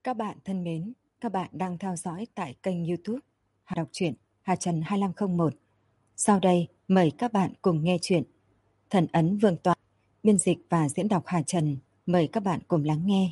Các bạn thân mến, các bạn đang theo dõi tại kênh YouTube Hà đọc truyện Hà Trần 2501. Sau đây, mời các bạn cùng nghe truyện Thần ấn Vương tọa, biên dịch và diễn đọc Hà Trần. Mời các bạn cùng lắng nghe.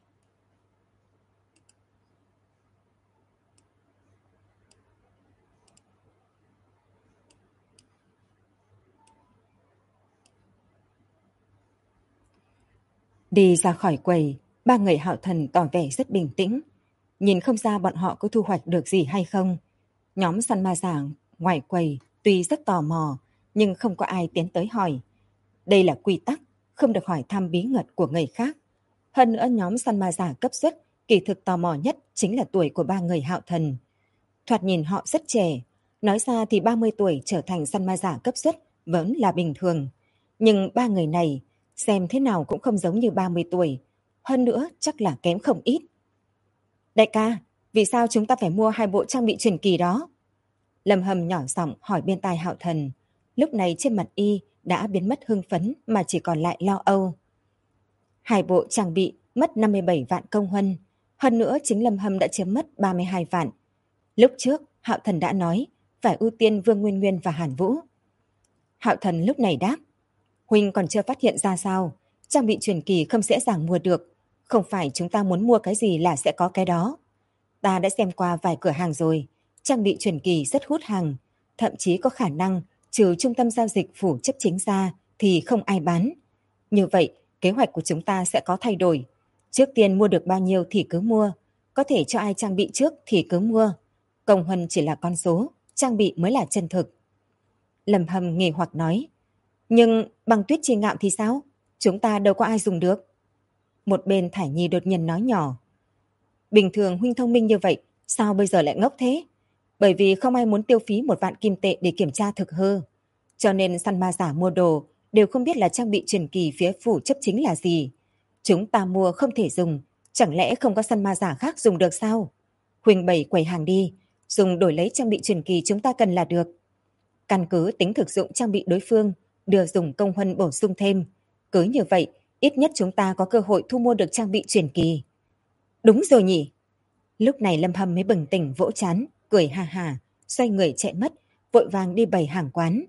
Đi ra khỏi quầy, ba người Hạo Thần tỏ vẻ rất bình tĩnh. Nhìn không ra bọn họ có thu hoạch được gì hay không. Nhóm săn ma giả ngoài quầy tuy rất tò mò, nhưng không có ai tiến tới hỏi. Đây là quy tắc, không được hỏi thăm bí mật của người khác. Hơn nữa nhóm săn ma giả cấp xuất, kỳ thực tò mò nhất chính là tuổi của ba người Hạo Thần. Thoạt nhìn họ rất trẻ, nói ra thì 30 tuổi trở thành săn ma giả cấp xuất vẫn là bình thường. Nhưng ba người này xem thế nào cũng không giống như 30 tuổi, hơn nữa chắc là kém không ít. Đại ca, vì sao chúng ta phải mua 2 bộ trang bị truyền kỳ đó? Lâm Hâm nhỏ giọng hỏi bên tai Hạo Thần. Lúc này trên mặt y đã biến mất hưng phấn mà chỉ còn lại lo âu. 2 bộ trang bị mất 57 vạn công huân, hơn nữa chính Lâm Hâm đã chiếm mất 32 vạn. Lúc trước Hạo Thần đã nói phải ưu tiên Vương Nguyên Nguyên và Hàn Vũ. Hạo Thần lúc này đáp, huynh còn chưa phát hiện ra sao, trang bị truyền kỳ không dễ dàng mua được, không phải chúng ta muốn mua cái gì là sẽ có cái đó. Ta đã xem qua vài cửa hàng rồi, trang bị truyền kỳ rất hút hàng, thậm chí có khả năng trừ trung tâm giao dịch phủ chấp chính ra thì không ai bán. Như vậy, kế hoạch của chúng ta sẽ có thay đổi. Trước tiên mua được bao nhiêu thì cứ mua, có thể cho ai trang bị trước thì cứ mua. Công huân chỉ là con số, trang bị mới là chân thực. Lâm Hâm nghi hoặc nói, nhưng băng tuyết chi ngạo thì sao? Chúng ta đâu có ai dùng được. Một bên Thải Nhi đột nhiên nói nhỏ, bình thường huynh thông minh như vậy, sao bây giờ lại ngốc thế? Bởi vì không ai muốn tiêu phí 1 vạn kim tệ để kiểm tra thực hư. Cho nên săn ma giả mua đồ đều không biết là trang bị truyền kỳ phía phủ chấp chính là gì. Chúng ta mua không thể dùng, chẳng lẽ không có săn ma giả khác dùng được sao? Huynh bày quầy hàng đi, dùng đổi lấy trang bị truyền kỳ chúng ta cần là được. Căn cứ tính thực dụng trang bị đối phương, đưa dùng công huân bổ sung thêm. Cứ như vậy, ít nhất chúng ta có cơ hội thu mua được trang bị truyền kỳ. Đúng rồi nhỉ. Lúc này Lâm Hâm mới bừng tỉnh vỗ chán, cười ha hà, xoay người chạy mất, vội vàng đi bày hàng quán.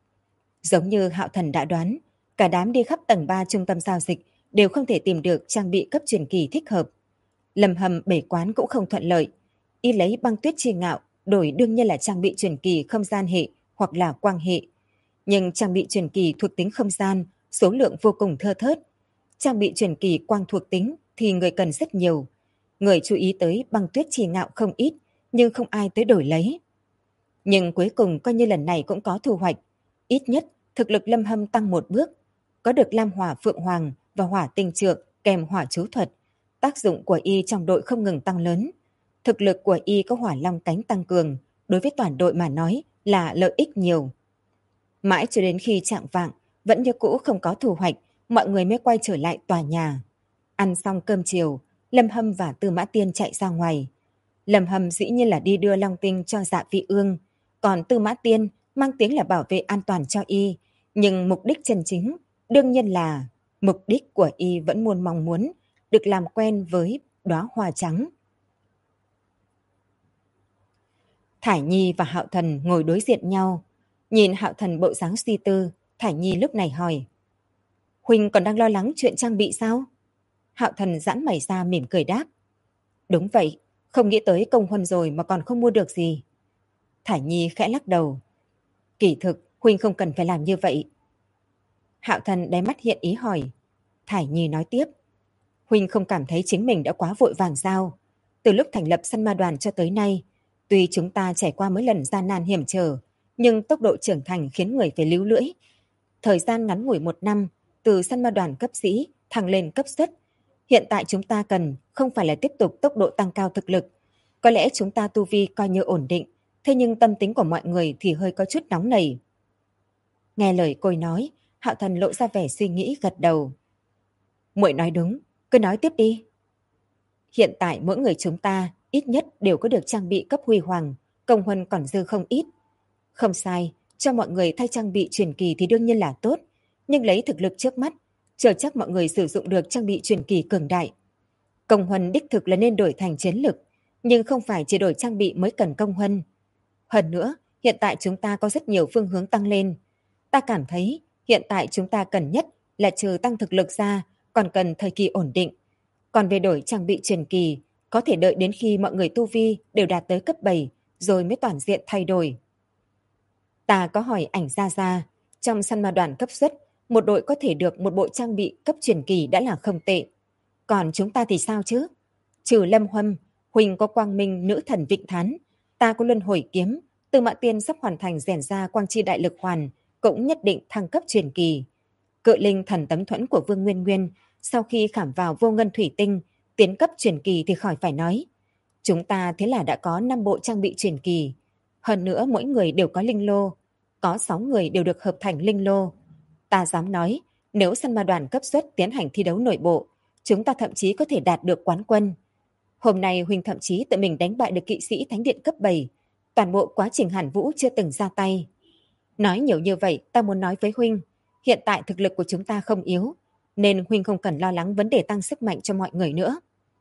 Giống như Hạo Thần đã đoán, cả đám đi khắp tầng 3 trung tâm giao dịch đều không thể tìm được trang bị cấp truyền kỳ thích hợp. Lâm Hâm bày quán cũng không thuận lợi. Y lấy băng tuyết chi ngạo, đổi đương nhiên là trang bị truyền kỳ không gian hệ hoặc là quang hệ. Nhưng trang bị truyền kỳ thuộc tính không gian, số lượng vô cùng thưa thớt. Trang bị truyền kỳ quang thuộc tính thì người cần rất nhiều. Người chú ý tới băng tuyết chi ngạo không ít, nhưng không ai tới đổi lấy. Nhưng cuối cùng coi như lần này cũng có thu hoạch. Ít nhất, thực lực Lâm Hâm tăng 1 bước. Có được lam hỏa phượng hoàng và hỏa tinh trượng kèm hỏa chú thuật. Tác dụng của y trong đội không ngừng tăng lớn. Thực lực của y có hỏa long cánh tăng cường, đối với toàn đội mà nói là lợi ích nhiều. Mãi cho đến khi chạng vạng, vẫn như cũ không có thu hoạch, mọi người mới quay trở lại tòa nhà. Ăn xong cơm chiều, Lâm Hâm và Tư Mã Tiên chạy ra ngoài. Lâm Hâm dĩ nhiên là đi đưa Long Tinh cho Dạ Vị Ương, còn Tư Mã Tiên mang tiếng là bảo vệ an toàn cho y, nhưng mục đích chân chính đương nhiên là mục đích của y vẫn luôn mong muốn được làm quen với đóa hoa trắng. Thải Nhi và Hạo Thần ngồi đối diện nhau, nhìn Hạo Thần bộ dáng suy tư, Thải Nhi lúc này hỏi, huynh còn đang lo lắng chuyện trang bị sao? Hạo Thần giãn mày ra mỉm cười đáp, đúng vậy, không nghĩ tới công huân rồi mà còn không mua được gì. Thải Nhi khẽ lắc đầu, kỳ thực huynh không cần phải làm như vậy. Hạo Thần đáy mắt hiện ý hỏi. Thải Nhi nói tiếp, huynh không cảm thấy chính mình đã quá vội vàng sao? Từ lúc thành lập săn ma đoàn cho tới nay, tuy chúng ta trải qua mấy lần gian nan hiểm trở, nhưng tốc độ trưởng thành khiến người phải líu lưỡi. Thời gian ngắn ngủi 1 năm, từ săn ma đoàn cấp sĩ thăng lên cấp xuất. Hiện tại chúng ta cần không phải là tiếp tục tốc độ tăng cao thực lực. Có lẽ chúng ta tu vi coi như ổn định, thế nhưng tâm tính của mọi người thì hơi có chút nóng nảy. Nghe lời cô nói, Hạo Thần lộ ra vẻ suy nghĩ gật đầu. Muội nói đúng, cứ nói tiếp đi. Hiện tại mỗi người chúng ta ít nhất đều có được trang bị cấp huy hoàng, công huân còn dư không ít. Không sai, cho mọi người thay trang bị truyền kỳ thì đương nhiên là tốt, nhưng lấy thực lực trước mắt, chờ chắc mọi người sử dụng được trang bị truyền kỳ cường đại. Công huân đích thực là nên đổi thành chiến lực, nhưng không phải chỉ đổi trang bị mới cần công huân. Hơn nữa, hiện tại chúng ta có rất nhiều phương hướng tăng lên. Ta cảm thấy hiện tại chúng ta cần nhất là trừ tăng thực lực ra, còn cần thời kỳ ổn định. Còn về đổi trang bị truyền kỳ, có thể đợi đến khi mọi người tu vi đều đạt tới cấp 7 rồi mới toàn diện thay đổi. Ta có hỏi ảnh Gia Gia, trong săn ma đoàn cấp xuất, một đội có thể được một bộ trang bị cấp truyền kỳ đã là không tệ. Còn chúng ta thì sao chứ? Trừ Lâm Huân, Huỳnh có Quang Minh nữ thần Vịnh Thán, ta có Luân Hồi kiếm, Từ Mã Tiên sắp hoàn thành rèn ra Quang Chi Đại Lực Hoàn, cũng nhất định thăng cấp truyền kỳ. Cự linh thần tấm thuẫn của Vương Nguyên Nguyên, sau khi khảm vào vô ngân thủy tinh, tiến cấp truyền kỳ thì khỏi phải nói. Chúng ta thế là đã có 5 bộ trang bị truyền kỳ. Hơn nữa mỗi người đều có linh lô, có 6 người đều được hợp thành linh lô. Ta dám nói, nếu săn ma đoàn cấp xuất tiến hành thi đấu nội bộ, chúng ta thậm chí có thể đạt được quán quân. Hôm nay Huỳnh thậm chí tự mình đánh bại được kỵ sĩ Thánh Điện cấp 7. Toàn bộ quá trình Hàn Vũ chưa từng ra tay. Nói nhiều như vậy, ta muốn nói với Huỳnh, hiện tại thực lực của chúng ta không yếu, nên Huỳnh không cần lo lắng vấn đề tăng sức mạnh cho mọi người nữa.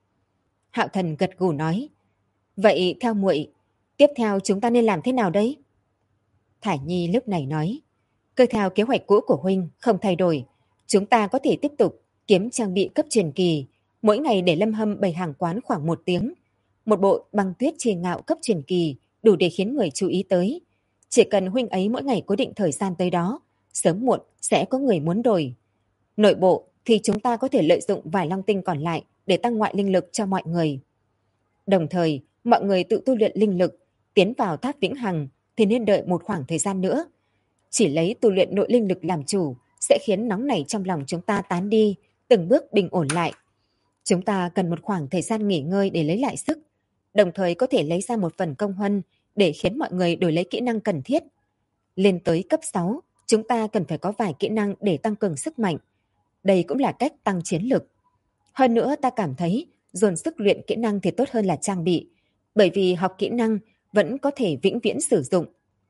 Hạo Thần gật gù nói, vậy theo muội, tiếp theo chúng ta nên làm thế nào đấy? Thải Nhi lúc này nói, cứ theo kế hoạch cũ của Huỳnh không thay đổi, chúng ta có thể tiếp tục kiếm trang bị cấp truyền kỳ, mỗi ngày để Lâm Hâm bày hàng quán khoảng 1 tiếng. Một bộ băng tuyết trì ngạo cấp truyền kỳ đủ để khiến người chú ý tới. Chỉ cần Huỳnh ấy mỗi ngày cố định thời gian tới đó, sớm muộn sẽ có người muốn đổi. Nội bộ thì chúng ta có thể lợi dụng vài long tinh còn lại để tăng ngoại linh lực cho mọi người. Đồng thời, mọi người tự tu luyện linh lực, tiến vào tháp vĩnh hằng thì nên đợi một khoảng thời gian nữa. Chỉ lấy tu luyện nội linh lực làm chủ sẽ khiến nóng nảy trong lòng chúng ta tán đi, từng bước bình ổn lại. Chúng ta cần một khoảng thời gian nghỉ ngơi để lấy lại sức, đồng thời có thể lấy ra một phần công huân để khiến mọi người đổi lấy kỹ năng cần thiết. Lên tới cấp 6, chúng ta cần phải có vài kỹ năng để tăng cường sức mạnh. Đây cũng là cách tăng chiến lực. Hơn nữa ta cảm thấy dồn sức luyện kỹ năng thì tốt hơn là trang bị, bởi vì học kỹ năng vẫn có thể vĩnh viễn sử dụng.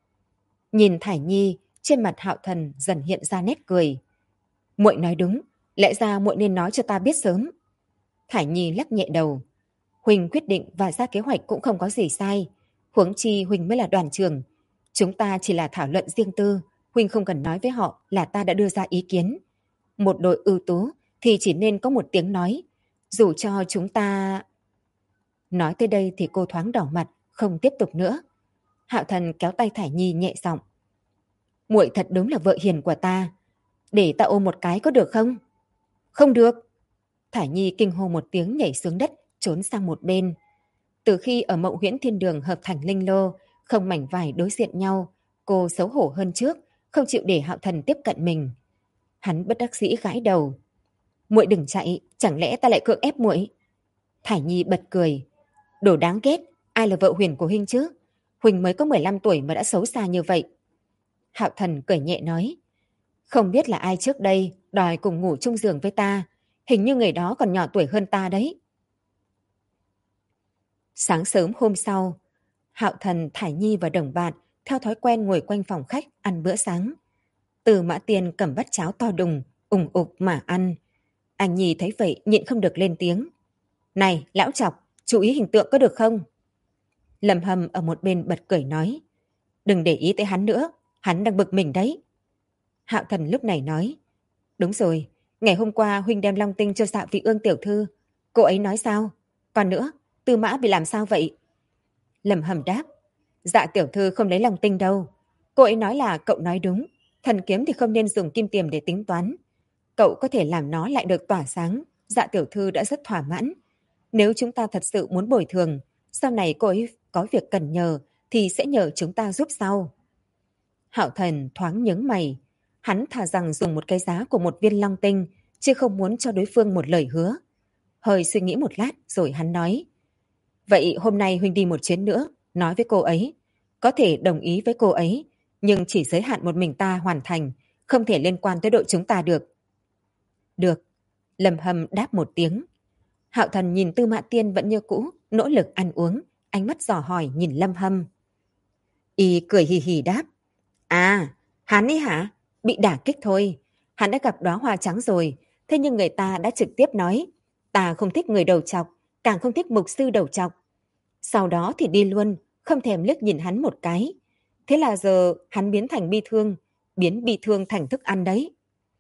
Nhìn Thải Nhi, trên mặt Hạo Thần dần hiện ra nét cười. Muội nói đúng, lẽ ra muội nên nói cho ta biết sớm. Thải Nhi lắc nhẹ đầu. Huỳnh quyết định và ra kế hoạch cũng không có gì sai. Huống chi Huỳnh mới là đoàn trưởng. Chúng ta chỉ là thảo luận riêng tư. Huỳnh không cần nói với họ là ta đã đưa ra ý kiến. Một đội ưu tú thì chỉ nên có một tiếng nói. Dù cho chúng ta... Nói tới đây thì cô thoáng đỏ mặt, không tiếp tục nữa. Hạo Thần kéo tay Thải Nhi nhẹ giọng. Muội thật đúng là vợ hiền của ta. Để ta ôm một cái có được không? Không được. Thải Nhi kinh hô một tiếng nhảy xuống đất, trốn sang một bên. Từ khi ở Mộng Huyễn Thiên Đường hợp thành linh lô, không mảnh vải đối diện nhau, cô xấu hổ hơn trước, không chịu để Hạo Thần tiếp cận mình. Hắn bất đắc dĩ gãi đầu. Muội đừng chạy, chẳng lẽ ta lại cưỡng ép muội? Thải Nhi bật cười. Đồ đáng ghét, ai là vợ Huyền của Huynh chứ? Huỳnh mới có 15 tuổi mà đã xấu xa như vậy. Hạo Thần cười nhẹ nói. Không biết là ai trước đây đòi cùng ngủ chung giường với ta. Hình như người đó còn nhỏ tuổi hơn ta đấy. Sáng sớm hôm sau, Hạo Thần, Thải Nhi và đồng bạn theo thói quen ngồi quanh phòng khách ăn bữa sáng. Từ Mã Tiên cầm bát cháo to đùng, ủng ục mà ăn. Anh Nhi thấy vậy nhịn không được lên tiếng. Này, lão chọc, chú ý hình tượng có được không? Lâm Hâm ở một bên bật cười nói. Đừng để ý tới hắn nữa, hắn đang bực mình đấy. Hạo Thần lúc này nói. Đúng rồi, ngày hôm qua Huynh đem long tinh cho Dạ Vị Ương tiểu thư. Cô ấy nói sao? Còn nữa, Tư Mã bị làm sao vậy? Lâm Hâm đáp. Dạ tiểu thư không lấy long tinh đâu. Cô ấy nói là cậu nói đúng. Thần kiếm thì không nên dùng kim tiềm để tính toán. Cậu có thể làm nó lại được tỏa sáng. Dạ tiểu thư đã rất thỏa mãn. Nếu chúng ta thật sự muốn bồi thường, sau này cô ấy có việc cần nhờ thì sẽ nhờ chúng ta giúp sau. Hạo Thần thoáng nhướng mày. Hắn thà rằng dùng một cái giá của một viên long tinh, chứ không muốn cho đối phương một lời hứa. Hơi suy nghĩ một lát rồi hắn nói. Vậy hôm nay Huynh đi một chuyến nữa, nói với cô ấy. Có thể đồng ý với cô ấy, nhưng chỉ giới hạn một mình ta hoàn thành, không thể liên quan tới đội chúng ta được. Được. Lâm Hâm đáp một tiếng. Hạo Thần nhìn Tư Mã Tiên vẫn như cũ, nỗ lực ăn uống, ánh mắt dò hỏi nhìn Lâm Hâm. Y cười hì hì đáp. À, hắn ấy hả? Bị đả kích thôi. Hắn đã gặp đóa hoa trắng rồi, thế nhưng người ta đã trực tiếp nói. Ta không thích người đầu trọc, càng không thích mục sư đầu trọc. Sau đó thì đi luôn, không thèm liếc nhìn hắn một cái. Thế là giờ hắn biến thành bi thương, biến bi thương thành thức ăn đấy.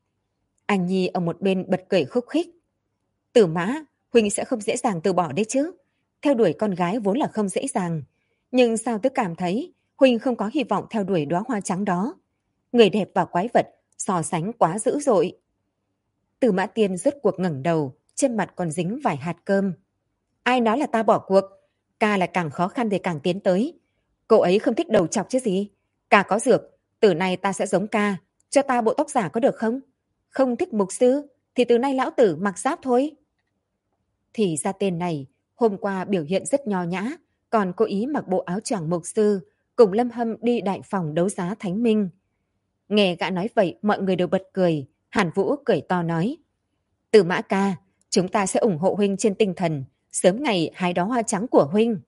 Anh Nhi ở một bên bật cười khúc khích. Tử Mã, Huynh sẽ không dễ dàng từ bỏ đấy chứ. Theo đuổi con gái vốn là không dễ dàng. Nhưng sao tớ cảm thấy Huynh không có hy vọng theo đuổi đóa hoa trắng đó. Người đẹp và quái vật so sánh quá dữ dội. Tử Mã Tiên rốt cuộc ngẩng đầu, trên mặt còn dính vài hạt cơm. Ai nói là ta bỏ cuộc? Ca là càng khó khăn thì càng tiến tới. Cô ấy không thích đầu chọc chứ gì. Ca có dược, từ nay ta sẽ giống ca. Cho ta bộ tóc giả có được không? Không thích mục sư, thì từ nay lão tử mặc giáp thôi. Thì ra tên này, hôm qua biểu hiện rất nho nhã, còn cố ý mặc bộ áo choàng mục sư, cùng Lâm Hâm đi đại phòng đấu giá Thánh Minh. Nghe gã nói vậy, mọi người đều bật cười. Hàn Vũ cười to nói. Từ Mã ca, chúng ta sẽ ủng hộ Huynh trên tinh thần, sớm ngày hái đóa hoa trắng của Huynh.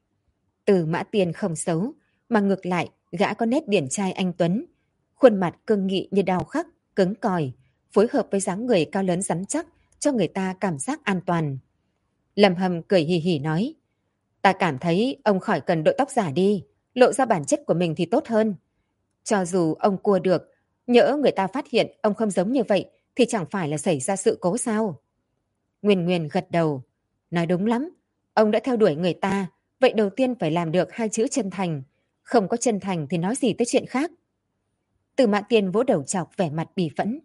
Từ Mã Tiên không xấu, mà ngược lại, gã có nét điển trai anh tuấn. Khuôn mặt cương nghị như đào khắc, cứng cỏi, phối hợp với dáng người cao lớn rắn chắc, cho người ta cảm giác an toàn. Lâm Hâm cười hì hì nói. Ta cảm thấy ông khỏi cần đội tóc giả đi, lộ ra bản chất của mình thì tốt hơn. Cho dù ông cua được, nhỡ người ta phát hiện ông không giống như vậy, thì chẳng phải là xảy ra sự cố sao? Nguyên Nguyên gật đầu. Nói đúng lắm, ông đã theo đuổi người ta, vậy đầu tiên phải làm được hai chữ chân thành. Không có chân thành thì nói gì tới chuyện khác. Từ Mã Tiên vỗ đầu chọc vẻ mặt bì phẫn.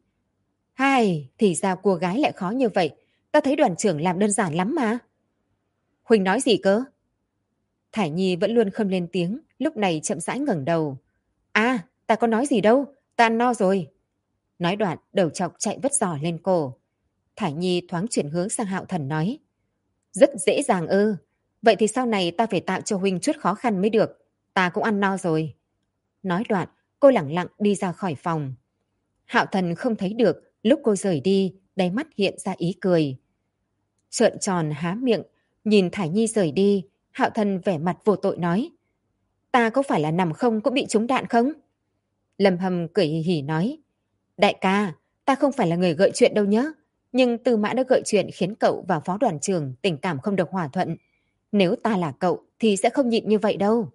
Hai, thì ra cô gái lại khó như vậy. Ta thấy đoàn trưởng làm đơn giản lắm mà. Huỳnh nói gì cơ? Thải Nhi vẫn luôn không lên tiếng, lúc này chậm rãi ngẩng đầu. À, ta có nói gì đâu, ta ăn no rồi. Nói đoạn, đầu chọc chạy vất giò lên cổ. Thải Nhi thoáng chuyển hướng sang Hạo Thần nói. Rất dễ dàng ư. Vậy thì sau này ta phải tạo cho Huynh chút khó khăn mới được. Ta cũng ăn no rồi. Nói đoạn, cô lẳng lặng đi ra khỏi phòng. Hạo Thần không thấy được, lúc cô rời đi, đáy mắt hiện ra ý cười. Trợn tròn há miệng, nhìn Thải Nhi rời đi, Hạo Thần vẻ mặt vô tội nói. Ta có phải là nằm không cũng bị trúng đạn không? Lâm Hâm cười hì hì nói. Đại ca, ta không phải là người gợi chuyện đâu nhé. Nhưng Tư Mã đã gợi chuyện khiến cậu và phó đoàn trưởng tình cảm không được hòa thuận. Nếu ta là cậu thì sẽ không nhịn như vậy đâu.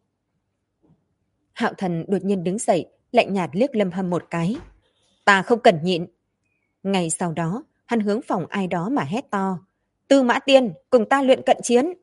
Hạo Thần đột nhiên đứng dậy, lạnh nhạt liếc Lâm Hâm một cái. Ta không cần nhịn. Ngày sau đó, hắn hướng phòng ai đó mà hét to. Tư Mã Tiên, cùng ta luyện cận chiến.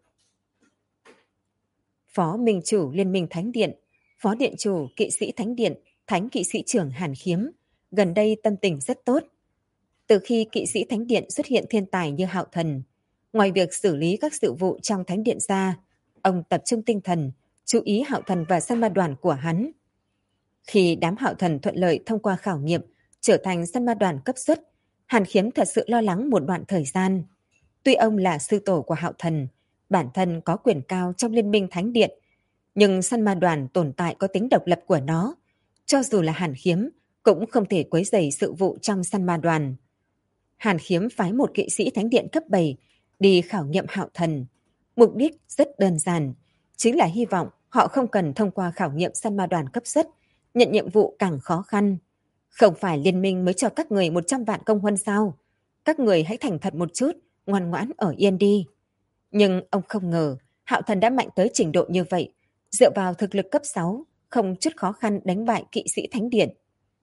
Phó Minh Chủ Liên minh Thánh Điện, Phó Điện Chủ Kỵ sĩ Thánh Điện, Thánh Kỵ sĩ trưởng Hàn Khiếm, gần đây tâm tình rất tốt. Từ khi Kỵ sĩ Thánh Điện xuất hiện thiên tài như Hạo Thần, ngoài việc xử lý các sự vụ trong Thánh Điện ra, ông tập trung tinh thần, chú ý Hạo Thần và săn ma đoàn của hắn. Khi đám Hạo Thần thuận lợi thông qua khảo nghiệm, trở thành săn ma đoàn cấp xuất, Hàn Khiếm thật sự lo lắng một đoạn thời gian. Tuy ông là sư tổ của Hạo Thần, bản thân có quyền cao trong Liên minh Thánh Điện, nhưng săn ma đoàn tồn tại có tính độc lập của nó. Cho dù là Hàn Khiếm, cũng không thể quấy rầy sự vụ trong săn ma đoàn. Hàn Khiếm phái một kỵ sĩ Thánh Điện cấp 7 đi khảo nghiệm Hạo Thần. Mục đích rất đơn giản, chính là hy vọng họ không cần thông qua khảo nghiệm săn ma đoàn cấp xuất, nhận nhiệm vụ càng khó khăn. Không phải liên minh mới cho các người 100 vạn công huân sao? Các người hãy thành thật một chút, ngoan ngoãn ở yên đi. Nhưng ông không ngờ, Hạo Thần đã mạnh tới trình độ như vậy, dựa vào thực lực cấp 6, không chút khó khăn đánh bại kỵ sĩ Thánh Điện.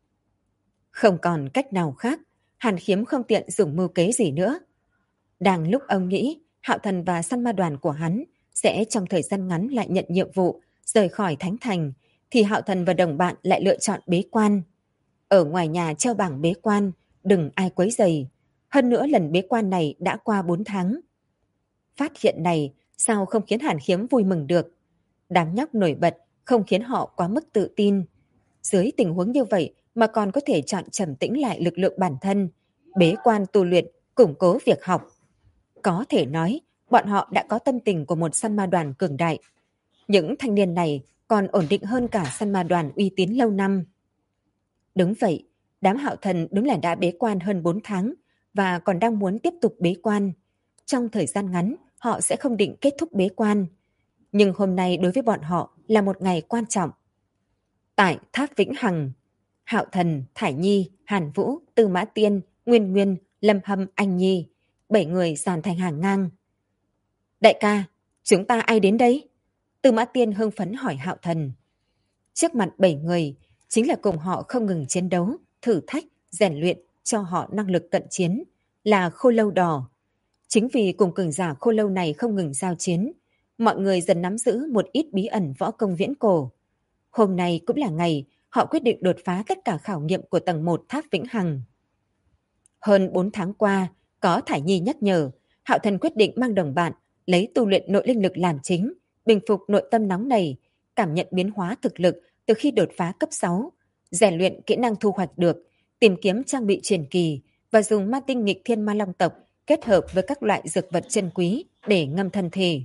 Không còn cách nào khác, Hàn Khiếm không tiện dùng mưu kế gì nữa. Đang lúc ông nghĩ Hạo Thần và săn ma đoàn của hắn sẽ trong thời gian ngắn lại nhận nhiệm vụ rời khỏi Thánh Thành, thì Hạo Thần và đồng bạn lại lựa chọn bế quan. Ở ngoài nhà treo bảng bế quan, đừng ai quấy rầy. Hơn nữa lần bế quan này đã qua 4 tháng. Phát hiện này sao không khiến Hàn Khiếm vui mừng được. Đám nhóc nổi bật không khiến họ quá mức tự tin. Dưới tình huống như vậy mà còn có thể chọn trầm tĩnh lại lực lượng bản thân, bế quan tu luyện, củng cố việc học. Có thể nói, bọn họ đã có tâm tình của một săn ma đoàn cường đại. Những thanh niên này còn ổn định hơn cả săn ma đoàn uy tín lâu năm. Đúng vậy, đám Hạo Thần đúng là đã bế quan hơn 4 tháng và còn đang muốn tiếp tục bế quan. Trong thời gian ngắn, họ sẽ không định kết thúc bế quan. Nhưng hôm nay đối với bọn họ là một ngày quan trọng. Tại Tháp Vĩnh Hằng, Hạo Thần, Thải Nhi, Hàn Vũ, Tư Mã Tiên, Nguyên Nguyên, Lâm Hâm, Anh Nhi, 7 người dàn thành hàng ngang. Đại ca, chúng ta ai đến đây? Tư Mã Tiên hưng phấn hỏi Hạo Thần. Trước mặt 7 người, chính là cùng họ không ngừng chiến đấu, thử thách, rèn luyện cho họ năng lực cận chiến, là Khô Lâu Đỏ. Chính vì cùng cường giả Khô Lâu này không ngừng giao chiến, mọi người dần nắm giữ một ít bí ẩn võ công viễn cổ. Hôm nay cũng là ngày họ quyết định đột phá tất cả khảo nghiệm của tầng 1 tháp Vĩnh Hằng. Hơn 4 tháng qua, có Thải Nhi nhắc nhở, Hạo Thần quyết định mang đồng bạn, lấy tu luyện nội linh lực làm chính, bình phục nội tâm nóng nảy, cảm nhận biến hóa thực lực từ khi đột phá cấp 6, rèn luyện kỹ năng thu hoạch được, tìm kiếm trang bị truyền kỳ và dùng ma tinh nghịch thiên ma long tộc kết hợp với các loại dược vật chân quý để ngâm thân thể.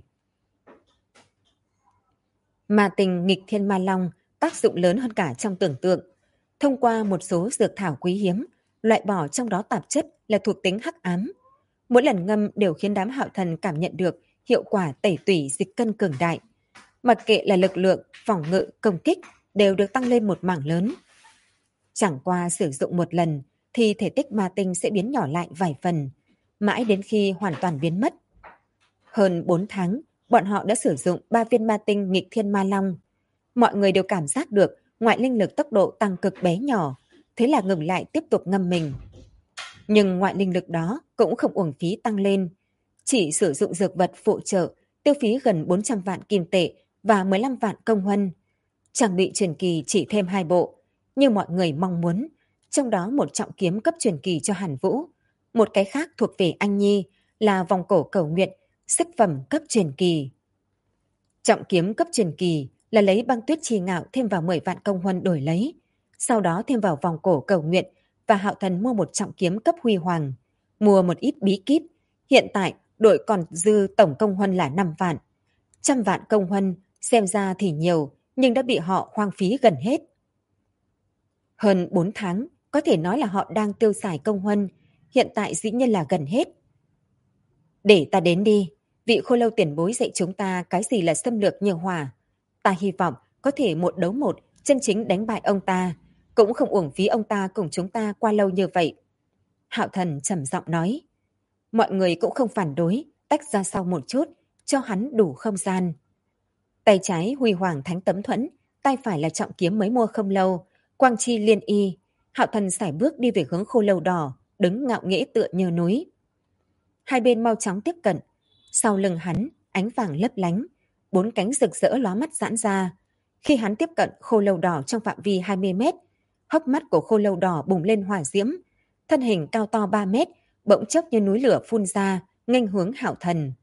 Ma tinh nghịch thiên ma long tác dụng lớn hơn cả trong tưởng tượng. Thông qua một số dược thảo quý hiếm, loại bỏ trong đó tạp chất là thuộc tính hắc ám. Mỗi lần ngâm đều khiến đám Hạo Thần cảm nhận được hiệu quả tẩy tủy dịch cân cường đại. Mặc kệ là lực lượng, phòng ngự, công kích đều được tăng lên một mảng lớn. Chẳng qua sử dụng một lần thì thể tích ma tinh sẽ biến nhỏ lại vài phần, mãi đến khi hoàn toàn biến mất. Hơn 4 tháng, bọn họ đã sử dụng 3 viên ma tinh nghịch thiên ma long. Mọi người đều cảm giác được ngoại linh lực tốc độ tăng cực bé nhỏ, thế là ngừng lại tiếp tục ngâm mình. Nhưng ngoại linh lực đó cũng không uổng phí tăng lên. Chỉ sử dụng dược vật phụ trợ, tiêu phí gần 400 vạn kim tệ và 15 vạn công huân. Trang bị truyền kỳ chỉ thêm 2 bộ, như mọi người mong muốn, trong đó một trọng kiếm cấp truyền kỳ cho Hàn Vũ, một cái khác thuộc về Anh Nhi là vòng cổ cầu nguyện, sức phẩm cấp truyền kỳ. Trọng kiếm cấp truyền kỳ là lấy băng tuyết trì ngạo thêm vào 10 vạn công huân đổi lấy, sau đó thêm vào vòng cổ cầu nguyện và Hạo Thần mua một trọng kiếm cấp huy hoàng, mua một ít bí kíp. Hiện tại đội còn dư tổng công huân là 5 vạn. 100 vạn công huân xem ra thì nhiều, nhưng đã bị họ hoang phí gần hết. Hơn 4 tháng, có thể nói là họ đang tiêu xài công huân, hiện tại dĩ nhiên là gần hết. Để ta đến đi, vị Khô Lâu tiền bối dạy chúng ta cái gì là xâm lược như hỏa. Ta hy vọng có thể 1 đấu 1 chân chính đánh bại ông ta, cũng không uổng phí ông ta cùng chúng ta qua lâu như vậy. Hạo Thần trầm giọng nói. Mọi người cũng không phản đối, tách ra sau một chút, cho hắn đủ không gian. Tay trái huy hoàng thánh tấm thuẫn, tay phải là trọng kiếm mới mua không lâu, quang chi liên y. Hạo Thần sải bước đi về hướng Khô Lâu đỏ, đứng ngạo nghễ tựa như núi. Hai bên mau chóng tiếp cận. Sau lưng hắn, ánh vàng lấp lánh, 4 cánh rực rỡ lóa mắt giãn ra. Khi hắn tiếp cận Khô Lâu đỏ trong phạm vi 20 mét, hốc mắt của Khô Lâu đỏ bùng lên hỏa diễm, thân hình cao to 3 mét, bỗng chốc như núi lửa phun ra, nghênh hướng Hạo Thần.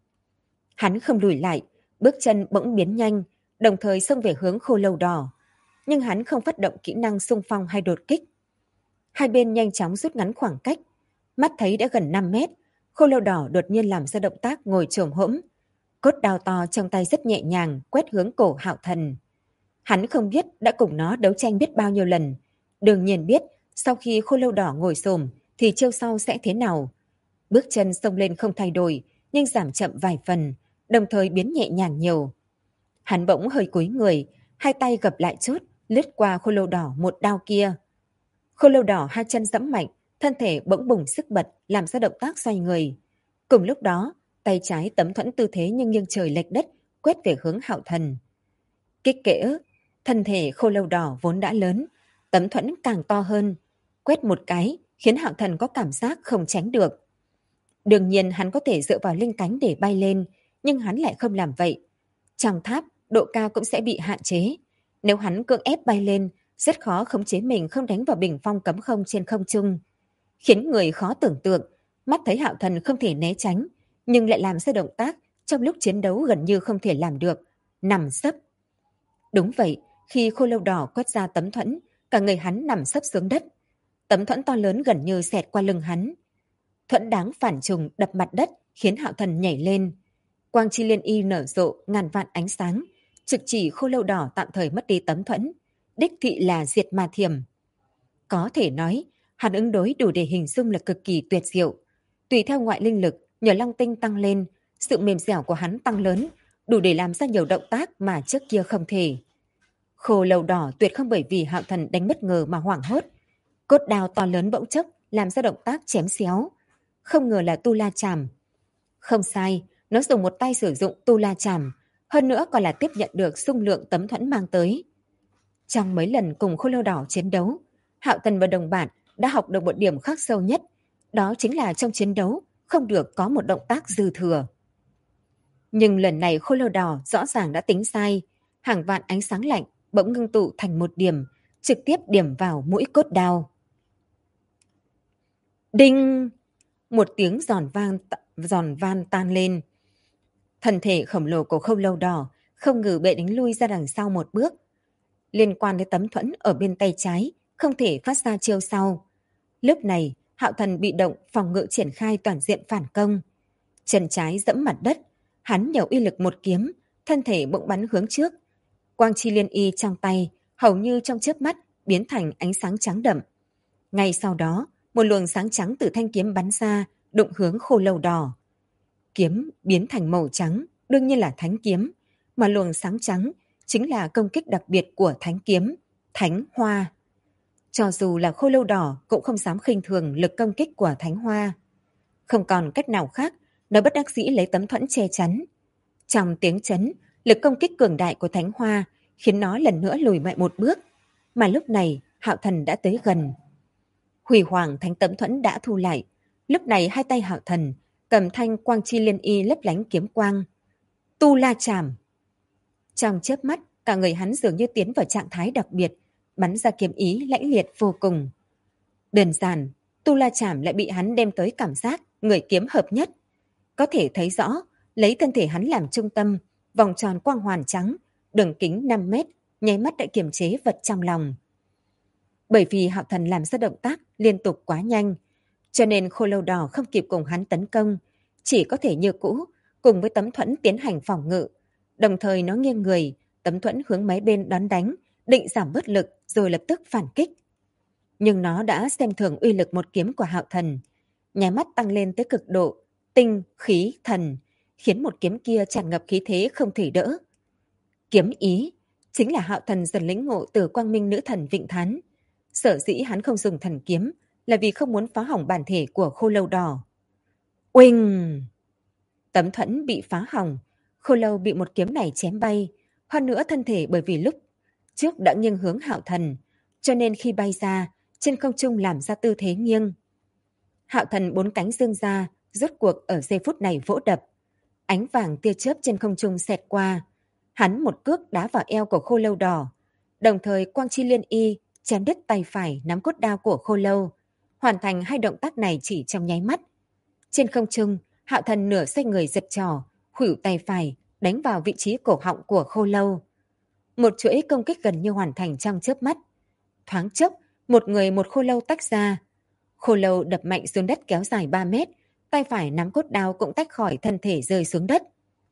Hắn không lùi lại, bước chân bỗng biến nhanh, đồng thời xông về hướng Khô Lâu đỏ. Nhưng hắn không phát động kỹ năng xung phong hay đột kích. Hai bên nhanh chóng rút ngắn khoảng cách. Mắt thấy đã gần 5 mét, Khô Lâu đỏ đột nhiên làm ra động tác ngồi chồm hỗn. Cốt đao to trong tay rất nhẹ nhàng quét hướng cổ Hạo Thần. Hắn không biết đã cùng nó đấu tranh biết bao nhiêu lần. Đương nhiên biết sau khi Khô Lâu đỏ ngồi xổm thì chiêu sau sẽ thế nào. Bước chân xông lên không thay đổi, nhưng giảm chậm vài phần, đồng thời biến nhẹ nhàng nhiều. Hắn bỗng hơi cúi người, hai tay gập lại chút, lướt qua Khô Lâu đỏ một đao kia. Khô Lâu đỏ hai chân giẫm mạnh, thân thể bỗng bùng sức bật, làm ra động tác xoay người. Cùng lúc đó, tay trái tấm thuẫn tư thế nhưng nghiêng trời lệch đất, quét về hướng Hạo Thần. Kích kẽ, thân thể Khô Lâu đỏ vốn đã lớn, tấm thuẫn càng to hơn, quét một cái khiến Hạo Thần có cảm giác không tránh được. Đương nhiên hắn có thể dựa vào linh cánh để bay lên, nhưng hắn lại không làm vậy. Trong tháp, độ cao cũng sẽ bị hạn chế. Nếu hắn cưỡng ép bay lên, rất khó khống chế mình không đánh vào bình phong cấm không trên không trung. Khiến người khó tưởng tượng, mắt thấy Hạo Thần không thể né tránh, nhưng lại làm ra động tác trong lúc chiến đấu gần như không thể làm được, nằm sấp. Đúng vậy, khi Khô Lâu đỏ quét ra tấm thuẫn, cả người hắn nằm sấp xuống đất. Tấm thuẫn to lớn gần như xẹt qua lưng hắn. Thuẫn đáng phản trùng đập mặt đất khiến Hạo Thần nhảy lên. Quang chi liên y nở rộ ngàn vạn ánh sáng, trực chỉ Khô Lâu đỏ tạm thời mất đi tấm thuẫn, đích thị là diệt ma thiểm. Có thể nói, hắn ứng đối đủ để hình dung là cực kỳ tuyệt diệu. Tùy theo ngoại linh lực, nhờ long tinh tăng lên, sự mềm dẻo của hắn tăng lớn, đủ để làm ra nhiều động tác mà trước kia không thể. Khô Lâu đỏ tuyệt không bởi vì Hạo Thần đánh bất ngờ mà hoảng hốt. Cốt đao to lớn bỗng chốc làm ra động tác chém xéo. không ngờ là tu la chảm. Không sai, nó dùng một tay sử dụng tu la chảm, hơn nữa còn là tiếp nhận được xung lượng Tấm Thuẫn mang tới. Trong mấy lần cùng Khô Lâu Đỏ chiến đấu, Hạo Thần và đồng bạn đã học được một điểm khắc sâu nhất, đó chính là trong chiến đấu không được có một động tác dư thừa. Nhưng lần này Khô Lâu Đỏ rõ ràng đã tính sai, hàng vạn ánh sáng lạnh bỗng ngưng tụ thành một điểm, trực tiếp điểm vào mũi cốt đao. Đinh! Một tiếng giòn van tan lên. Thân thể khổng lồ của Khô Lâu Đỏ không ngờ bị đánh lui ra đằng sau một bước. Liên quan đến Tấm Thuẫn ở bên tay trái, không thể phát ra chiêu sau. Lúc này, Hạo Thần bị động phòng ngự triển khai toàn diện phản công. Chân trái dẫm mặt đất, hắn nhờ uy lực một kiếm, thân thể bỗng bắn hướng trước. Quang chi liên y trong tay, hầu như trong chớp mắt, biến thành ánh sáng trắng đậm. Ngay sau đó, một luồng sáng trắng từ thanh kiếm bắn ra, đụng hướng Khô Lâu Đỏ. Kiếm biến thành màu trắng, đương nhiên là thánh kiếm, mà luồng sáng trắng chính là công kích đặc biệt của thánh kiếm, Thánh Hoa. Cho dù là Khô Lâu Đỏ cũng không dám khinh thường lực công kích của Thánh Hoa. Không còn cách nào khác, nó bất đắc dĩ lấy Tấm Thuẫn che chắn. Trong tiếng chấn, lực công kích cường đại của Thánh Hoa khiến nó lần nữa lùi lại một bước, mà lúc này Hạo Thần đã tới gần. Hủy Hoàng Thánh Tấm Thuẫn đã thu lại, lúc này hai tay Hạo Thần cầm thanh quang chi liên y lấp lánh kiếm quang. Tu La Chảm. Trong chớp mắt, cả người hắn dường như tiến vào trạng thái đặc biệt, bắn ra kiếm ý lãnh liệt vô cùng. Đơn giản, Tu La Chảm lại bị hắn đem tới cảm giác người kiếm hợp nhất. Có thể thấy rõ, lấy thân thể hắn làm trung tâm, vòng tròn quang hoàn trắng, đường kính 5 mét, nháy mắt đã kiềm chế vật trong lòng. Bởi vì Hạo Thần làm ra động tác liên tục quá nhanh, cho nên Khô Lâu Đỏ không kịp cùng hắn tấn công, chỉ có thể như cũ, cùng với Tấm Thuẫn tiến hành phòng ngự. Đồng thời nó nghiêng người, Tấm Thuẫn hướng mấy bên đón đánh, định giảm bớt lực rồi lập tức phản kích. Nhưng nó đã xem thường uy lực một kiếm của Hạo Thần, nháy mắt tăng lên tới cực độ, tinh, khí, thần, khiến một kiếm kia tràn ngập khí thế không thể đỡ. Kiếm ý, chính là Hạo Thần dần lĩnh ngộ từ Quang Minh Nữ Thần Vịnh Thán. Sở dĩ hắn không dùng thần kiếm là vì không muốn phá hỏng bản thể của Khô Lâu Đỏ. Uỳnh! Tấm Thuẫn bị phá hỏng, Khô Lâu bị một kiếm này chém bay, hơn nữa thân thể bởi vì lúc trước đã nghiêng hướng Hạo Thần, cho nên khi bay ra, trên không trung làm ra tư thế nghiêng. Hạo Thần bốn cánh dương ra, rốt cuộc ở giây phút này vỗ đập. Ánh vàng tia chớp trên không trung xẹt qua. Hắn một cước đá vào eo của Khô Lâu Đỏ, đồng thời quang chi liên y chém đứt tay phải nắm cốt đao của Khô Lâu. Hoàn thành hai động tác này chỉ trong nháy mắt. Trên không trung, Hạo Thần nửa xoay người giật trò, khuỷu tay phải đánh vào vị trí cổ họng của Khô Lâu. Một chuỗi công kích gần như hoàn thành trong chớp mắt. Thoáng chốc, một người một Khô Lâu tách ra. Khô Lâu đập mạnh xuống đất kéo dài 3 mét, tay phải nắm cốt đao cũng tách khỏi thân thể rơi xuống đất.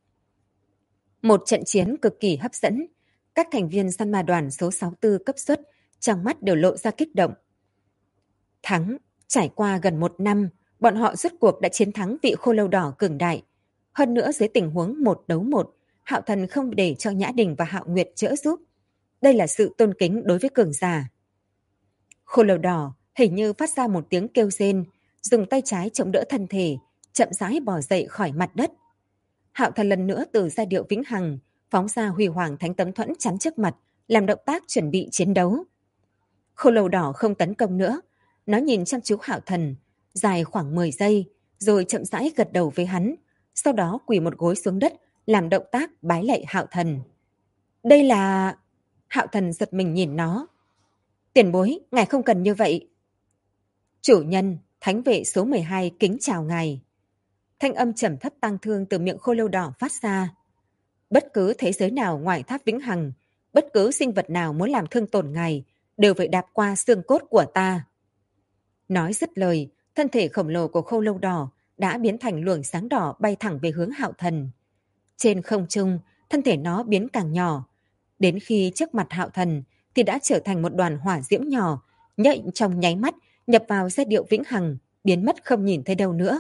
Một trận chiến cực kỳ hấp dẫn. Các thành viên săn ma đoàn số 64 cấp suất trong mắt đều lộ ra kích động. Thắng, trải qua gần 1 năm, bọn họ rốt cuộc đã chiến thắng vị Khô Lâu Đỏ cường đại. Hơn nữa dưới tình huống 1 đấu 1, Hạo Thần không để cho Nhã Đình và Hạo Nguyệt trợ giúp. Đây là sự tôn kính đối với cường giả. Khô Lâu Đỏ hình như phát ra một tiếng kêu rên, dùng tay trái chống đỡ thân thể, chậm rãi bò dậy khỏi mặt đất. Hạo Thần lần nữa từ giai điệu vĩnh hằng, phóng ra Hủy Hoàng Thánh Tấm Thuẫn chắn trước mặt, làm động tác chuẩn bị chiến đấu. Khô Lâu Đỏ không tấn công nữa, nó nhìn chăm chú Hạo Thần, dài khoảng 10 giây, rồi chậm rãi gật đầu với hắn, sau đó quỳ một gối xuống đất, làm động tác bái lạy Hạo Thần. Đây là... Hạo Thần giật mình nhìn nó. Tiền bối, ngài không cần như vậy. Chủ nhân, Thánh vệ số 12 kính chào ngài. Thanh âm trầm thấp tang thương từ miệng Khô Lâu Đỏ phát ra. Bất cứ thế giới nào ngoài tháp vĩnh hằng, bất cứ sinh vật nào muốn làm thương tổn ngài, đều phải đạp qua xương cốt của ta. Nói dứt lời, thân thể khổng lồ của Khô Lâu Đỏ đã biến thành luồng sáng đỏ bay thẳng về hướng Hạo Thần. Trên không trung, thân thể nó biến càng nhỏ. Đến khi trước mặt Hạo Thần thì đã trở thành một đoàn hỏa diễm nhỏ, nhạy trong nháy mắt nhập vào giai điệu vĩnh hằng, biến mất không nhìn thấy đâu nữa.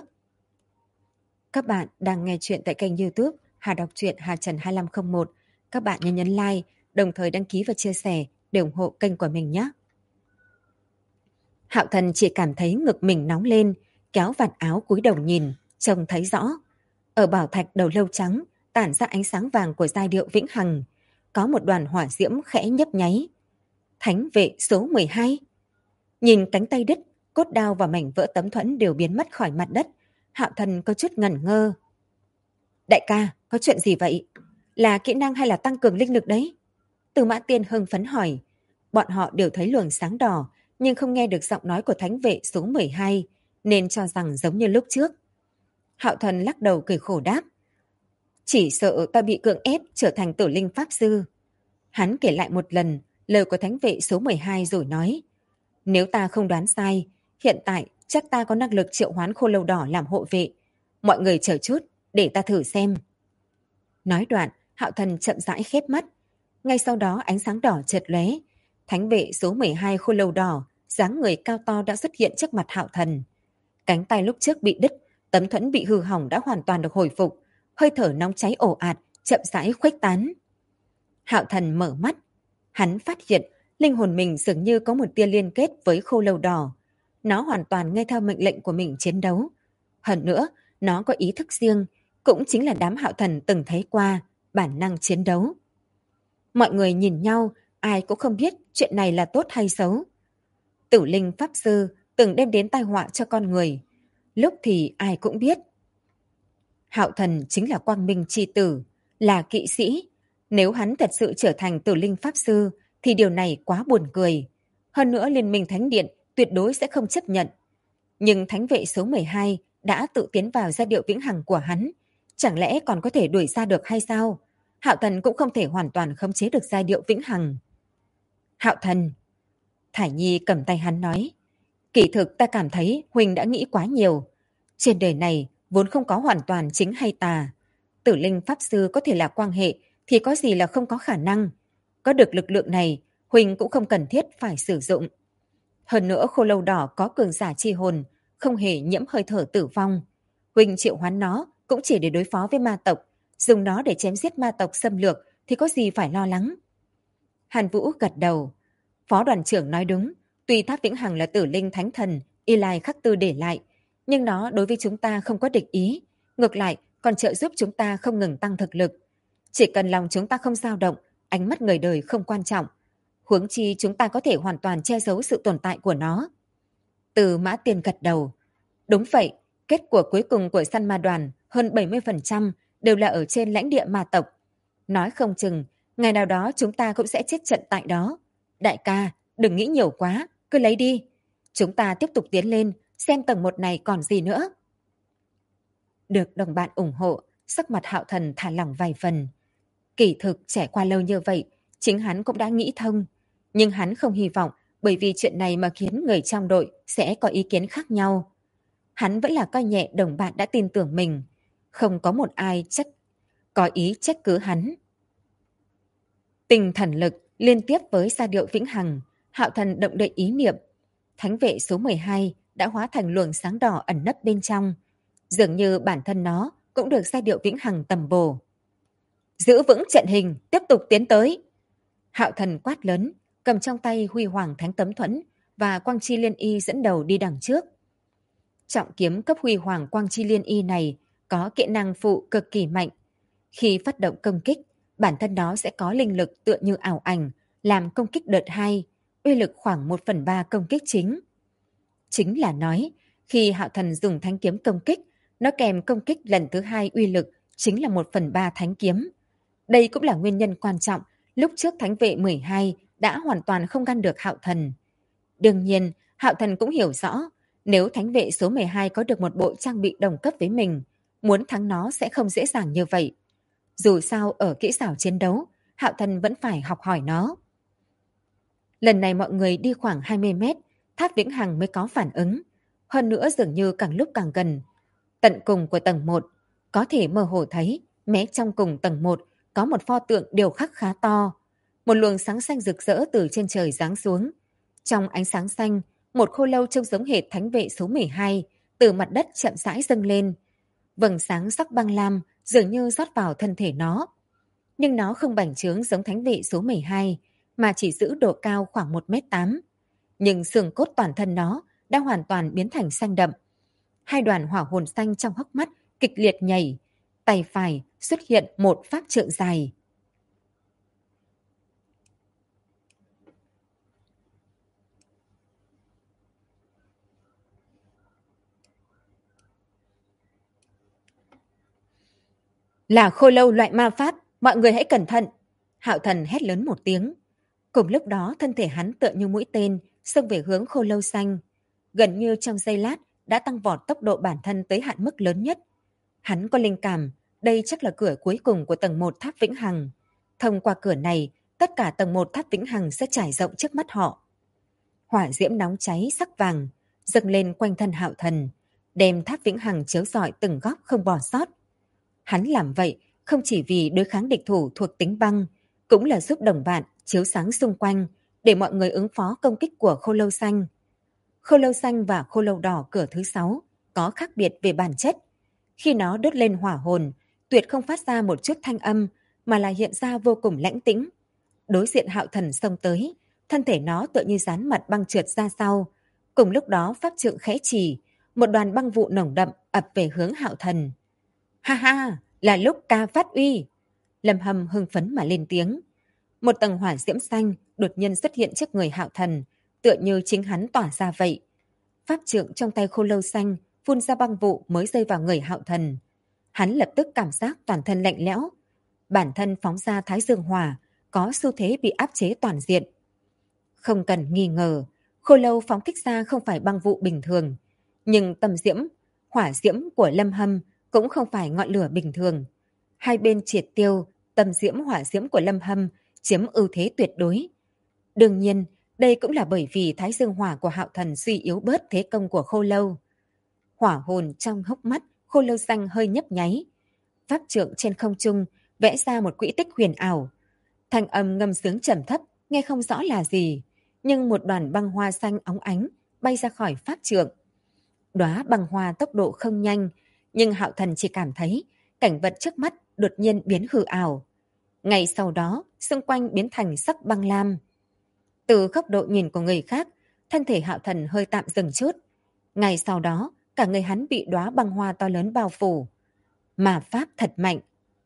Các bạn đang nghe chuyện tại kênh YouTube Hà Đọc Truyện Hà Trần 2501. Các bạn nhấn like, đồng thời đăng ký và chia sẻ để ủng hộ kênh của mình nhé. Hạo Thần chỉ cảm thấy ngực mình nóng lên, kéo vạt áo cúi đầu nhìn, trông thấy rõ. Ở bảo thạch đầu lâu trắng, tản ra ánh sáng vàng của giai điệu vĩnh hằng, có một đoàn hỏa diễm khẽ nhấp nháy. Thánh vệ số 12. Nhìn cánh tay đứt, cốt đao và mảnh vỡ tấm thuẫn đều biến mất khỏi mặt đất, Hạo Thần có chút ngẩn ngơ. Đại ca, có chuyện gì vậy? Là kỹ năng hay là tăng cường linh lực đấy? Từ Mã Tiên hưng phấn hỏi. Bọn họ đều thấy luồng sáng đỏ, nhưng không nghe được giọng nói của thánh vệ số 12, nên cho rằng giống như lúc trước. Hạo Thần lắc đầu cười khổ đáp. Chỉ sợ ta bị cưỡng ép trở thành tử linh pháp sư. Hắn kể lại một lần lời của thánh vệ số 12 rồi nói. Nếu ta không đoán sai, hiện tại chắc ta có năng lực triệu hoán khô lâu đỏ làm hộ vệ. Mọi người chờ chút, để ta thử xem. Nói đoạn, Hạo Thần chậm rãi khép mắt. Ngay sau đó ánh sáng đỏ chợt lóe. Thánh vệ số 12 khô lâu đỏ, dáng người cao to đã xuất hiện trước mặt Hạo Thần. Cánh tay lúc trước bị đứt, tấm thuẫn bị hư hỏng đã hoàn toàn được hồi phục. Hơi thở nóng cháy ồ ạt, chậm rãi khuếch tán. Hạo Thần mở mắt. Hắn phát hiện linh hồn mình dường như có một tia liên kết với khô lâu đỏ. Nó hoàn toàn nghe theo mệnh lệnh của mình chiến đấu. Hơn nữa, nó có ý thức riêng, cũng chính là đám Hạo Thần từng thấy qua, bản năng chiến đấu. Mọi người nhìn nhau, ai cũng không biết chuyện này là tốt hay xấu. Tử linh pháp sư từng đem đến tai họa cho con người. Lúc thì ai cũng biết. Hạo Thần chính là quang minh chi tử, là kỵ sĩ. Nếu hắn thật sự trở thành tử linh pháp sư, thì điều này quá buồn cười. Hơn nữa Liên minh Thánh Điện tuyệt đối sẽ không chấp nhận. Nhưng thánh vệ số 12 đã tự tiến vào giai điệu vĩnh hằng của hắn. Chẳng lẽ còn có thể đuổi ra được hay sao? Hạo Thần cũng không thể hoàn toàn khống chế được giai điệu vĩnh hằng. Hạo Thần. Thải Nhi cầm tay hắn nói. Kỳ thực ta cảm thấy Huynh đã nghĩ quá nhiều. Trên đời này vốn không có hoàn toàn chính hay tà. Tử linh pháp sư có thể là quan hệ thì có gì là không có khả năng. Có được lực lượng này, Huynh cũng không cần thiết phải sử dụng. Hơn nữa khô lâu đỏ có cường giả chi hồn, không hề nhiễm hơi thở tử vong. Huynh triệu hoán nó cũng chỉ để đối phó với ma tộc, dùng nó để chém giết ma tộc xâm lược thì có gì phải lo lắng. Hàn Vũ gật đầu. Phó đoàn trưởng nói đúng, tuy tháp vĩnh hằng là tử linh thánh thần, Y Lai Khắc Tư để lại, nhưng nó đối với chúng ta không có địch ý, ngược lại còn trợ giúp chúng ta không ngừng tăng thực lực. Chỉ cần lòng chúng ta không dao động, ánh mắt người đời không quan trọng. Huống chi chúng ta có thể hoàn toàn che giấu sự tồn tại của nó. Từ Mã Tiên gật đầu. Đúng vậy, kết quả cuối cùng của săn ma đoàn hơn 70% đều là ở trên lãnh địa ma tộc. Nói không chừng, ngày nào đó chúng ta cũng sẽ chết trận tại đó. Đại ca, đừng nghĩ nhiều quá, cứ lấy đi. Chúng ta tiếp tục tiến lên, xem tầng 1 này còn gì nữa. Được đồng bạn ủng hộ, sắc mặt Hạo Thần thả lỏng vài phần. Kỳ thực trải qua lâu như vậy, chính hắn cũng đã nghĩ thông. Nhưng hắn không hy vọng bởi vì chuyện này mà khiến người trong đội sẽ có ý kiến khác nhau. Hắn vẫn là coi nhẹ đồng bạn đã tin tưởng mình. Không có một ai có ý trách cứ hắn. Tinh thần lực liên tiếp với giai điệu vĩnh hằng, Hạo Thần động đậy ý niệm. Thánh vệ số 12 đã hóa thành luồng sáng đỏ ẩn nấp bên trong. Dường như bản thân nó cũng được giai điệu vĩnh hằng tầm bổ. Giữ vững trận hình, tiếp tục tiến tới. Hạo Thần quát lớn, cầm trong tay huy hoàng thánh tấm thuẫn và quang chi liên y dẫn đầu đi đằng trước. Trọng kiếm cấp huy hoàng quang chi liên y này có kỹ năng phụ cực kỳ mạnh. Khi phát động công kích, bản thân nó sẽ có linh lực tựa như ảo ảnh, làm công kích đợt 2, uy lực khoảng 1/3 công kích chính. Chính là nói, khi Hạo Thần dùng thánh kiếm công kích, nó kèm công kích lần thứ 2 uy lực chính là 1/3 thánh kiếm. Đây cũng là nguyên nhân quan trọng lúc trước thánh vệ 12 đã hoàn toàn không ngăn được Hạo Thần. Đương nhiên, Hạo Thần cũng hiểu rõ, nếu thánh vệ số 12 có được một bộ trang bị đồng cấp với mình, muốn thắng nó sẽ không dễ dàng như vậy. Dù sao ở kỹ xảo chiến đấu, Hạo Thần vẫn phải học hỏi nó. Lần này mọi người đi khoảng 20 mét, tháp vĩnh hằng mới có phản ứng. Hơn nữa dường như càng lúc càng gần. Tận cùng của tầng 1, có thể mơ hồ thấy, mé trong cùng tầng 1 có một pho tượng điêu khắc khá to. Một luồng sáng xanh rực rỡ từ trên trời giáng xuống. Trong ánh sáng xanh, một khô lâu trông giống hệt thánh vệ số 12 từ mặt đất chậm rãi dâng lên. Vầng sáng sắc băng lam dường như rót vào thân thể nó. Nhưng nó không bành trướng giống thánh vệ số 12, mà chỉ giữ độ cao khoảng 1,8 m. Nhưng xương cốt toàn thân nó đã hoàn toàn biến thành xanh đậm. hai đoàn hỏa hồn xanh trong hốc mắt kịch liệt nhảy, tay phải xuất hiện một pháp trượng dài. Là khô lâu loại ma pháp, mọi người hãy cẩn thận. Hạo Thần hét lớn một tiếng. Cùng lúc đó thân thể hắn tựa như mũi tên xông về hướng khô lâu xanh. Gần như trong giây lát đã tăng vọt tốc độ bản thân tới hạn mức lớn nhất. Hắn có linh cảm, đây chắc là cửa cuối cùng của tầng 1 tháp Vĩnh Hằng. Thông qua cửa này, tất cả tầng 1 tháp Vĩnh Hằng sẽ trải rộng trước mắt họ. Hỏa diễm nóng cháy sắc vàng dâng lên quanh thân Hạo Thần, đem tháp Vĩnh Hằng chiếu rọi từng góc không bỏ sót. Hắn làm vậy không chỉ vì đối kháng địch thủ thuộc tính băng, cũng là giúp đồng bạn chiếu sáng xung quanh để mọi người ứng phó công kích của khô lâu xanh. Khô lâu xanh và khô lâu đỏ cửa thứ 6 có khác biệt về bản chất. Khi nó đốt lên hỏa hồn, tuyệt không phát ra một chút thanh âm mà là hiện ra vô cùng lãnh tĩnh. Đối diện Hạo Thần xông tới, thân thể nó tựa như dán mặt băng trượt ra sau. Cùng lúc đó pháp trượng khẽ chỉ, một đoàn băng vụ nồng đậm ập về hướng Hạo Thần. Ha ha, là lúc ca phát uy. Lâm Hâm hưng phấn mà lên tiếng. Một tầng hỏa diễm xanh đột nhiên xuất hiện trước người Hạo Thần, tựa như chính hắn tỏa ra vậy. Pháp trượng trong tay khô lâu xanh phun ra băng vụ mới rơi vào người Hạo Thần. Hắn lập tức cảm giác toàn thân lạnh lẽo. Bản thân phóng ra thái dương hỏa, có xu thế bị áp chế toàn diện. Không cần nghi ngờ, khô lâu phóng thích ra không phải băng vụ bình thường. Nhưng tâm diễm, hỏa diễm của Lâm Hâm cũng không phải ngọn lửa bình thường. Hai bên triệt tiêu, tâm diễm hỏa diễm của Lâm Hâm chiếm ưu thế tuyệt đối. Đương nhiên, đây cũng là bởi vì thái dương hỏa của Hạo Thần suy yếu bớt thế công của khô lâu. Hỏa hồn trong hốc mắt khô lâu xanh hơi nhấp nháy. Pháp trượng trên không trung vẽ ra một quỹ tích huyền ảo. Thanh âm ngâm sướng trầm thấp, nghe không rõ là gì, nhưng một đoàn băng hoa xanh óng ánh bay ra khỏi pháp trượng. Đóa băng hoa tốc độ không nhanh, nhưng Hạo Thần chỉ cảm thấy cảnh vật trước mắt đột nhiên biến hư ảo. Ngay sau đó, xung quanh biến thành sắc băng lam. Từ góc độ nhìn của người khác, thân thể Hạo Thần hơi tạm dừng chút. Ngay sau đó, cả người hắn bị đóa băng hoa to lớn bao phủ. Mà pháp thật mạnh.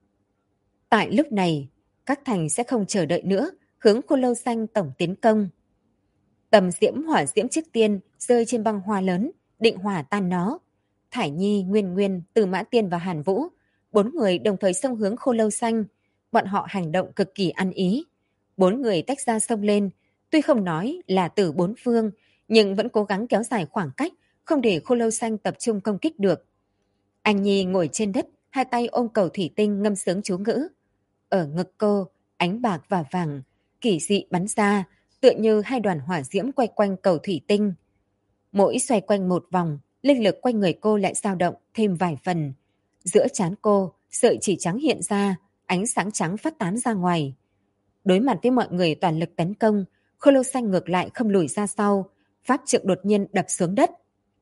Tại lúc này, các thành sẽ không chờ đợi nữa, hướng khô lâu xanh tổng tiến công. Tầm diễm hỏa diễm trước tiên rơi trên băng hoa lớn, định hỏa tan nó. Thải Nhi, Nguyên Nguyên, Từ Mã Tiên và Hàn Vũ, 4 người đồng thời xông hướng khô lâu xanh. Bọn họ hành động cực kỳ ăn ý. 4 người tách ra xông lên, tuy không nói là từ 4 phương, nhưng vẫn cố gắng kéo dài khoảng cách, không để khô lâu xanh tập trung công kích được. Anh Nhi ngồi trên đất, hai tay ôm cầu thủy tinh ngâm sướng chú ngữ. Ở ngực cô, ánh bạc và vàng, kỳ dị bắn ra, tựa như hai đoàn hỏa diễm quay quanh cầu thủy tinh. Mỗi xoay quanh một vòng, linh lực quanh người cô lại dao động thêm vài phần. Giữa trán cô, sợi chỉ trắng hiện ra, ánh sáng trắng phát tán ra ngoài. Đối mặt với mọi người toàn lực tấn công, khô lâu xanh ngược lại không lùi ra sau, pháp trượng đột nhiên đập xuống đất.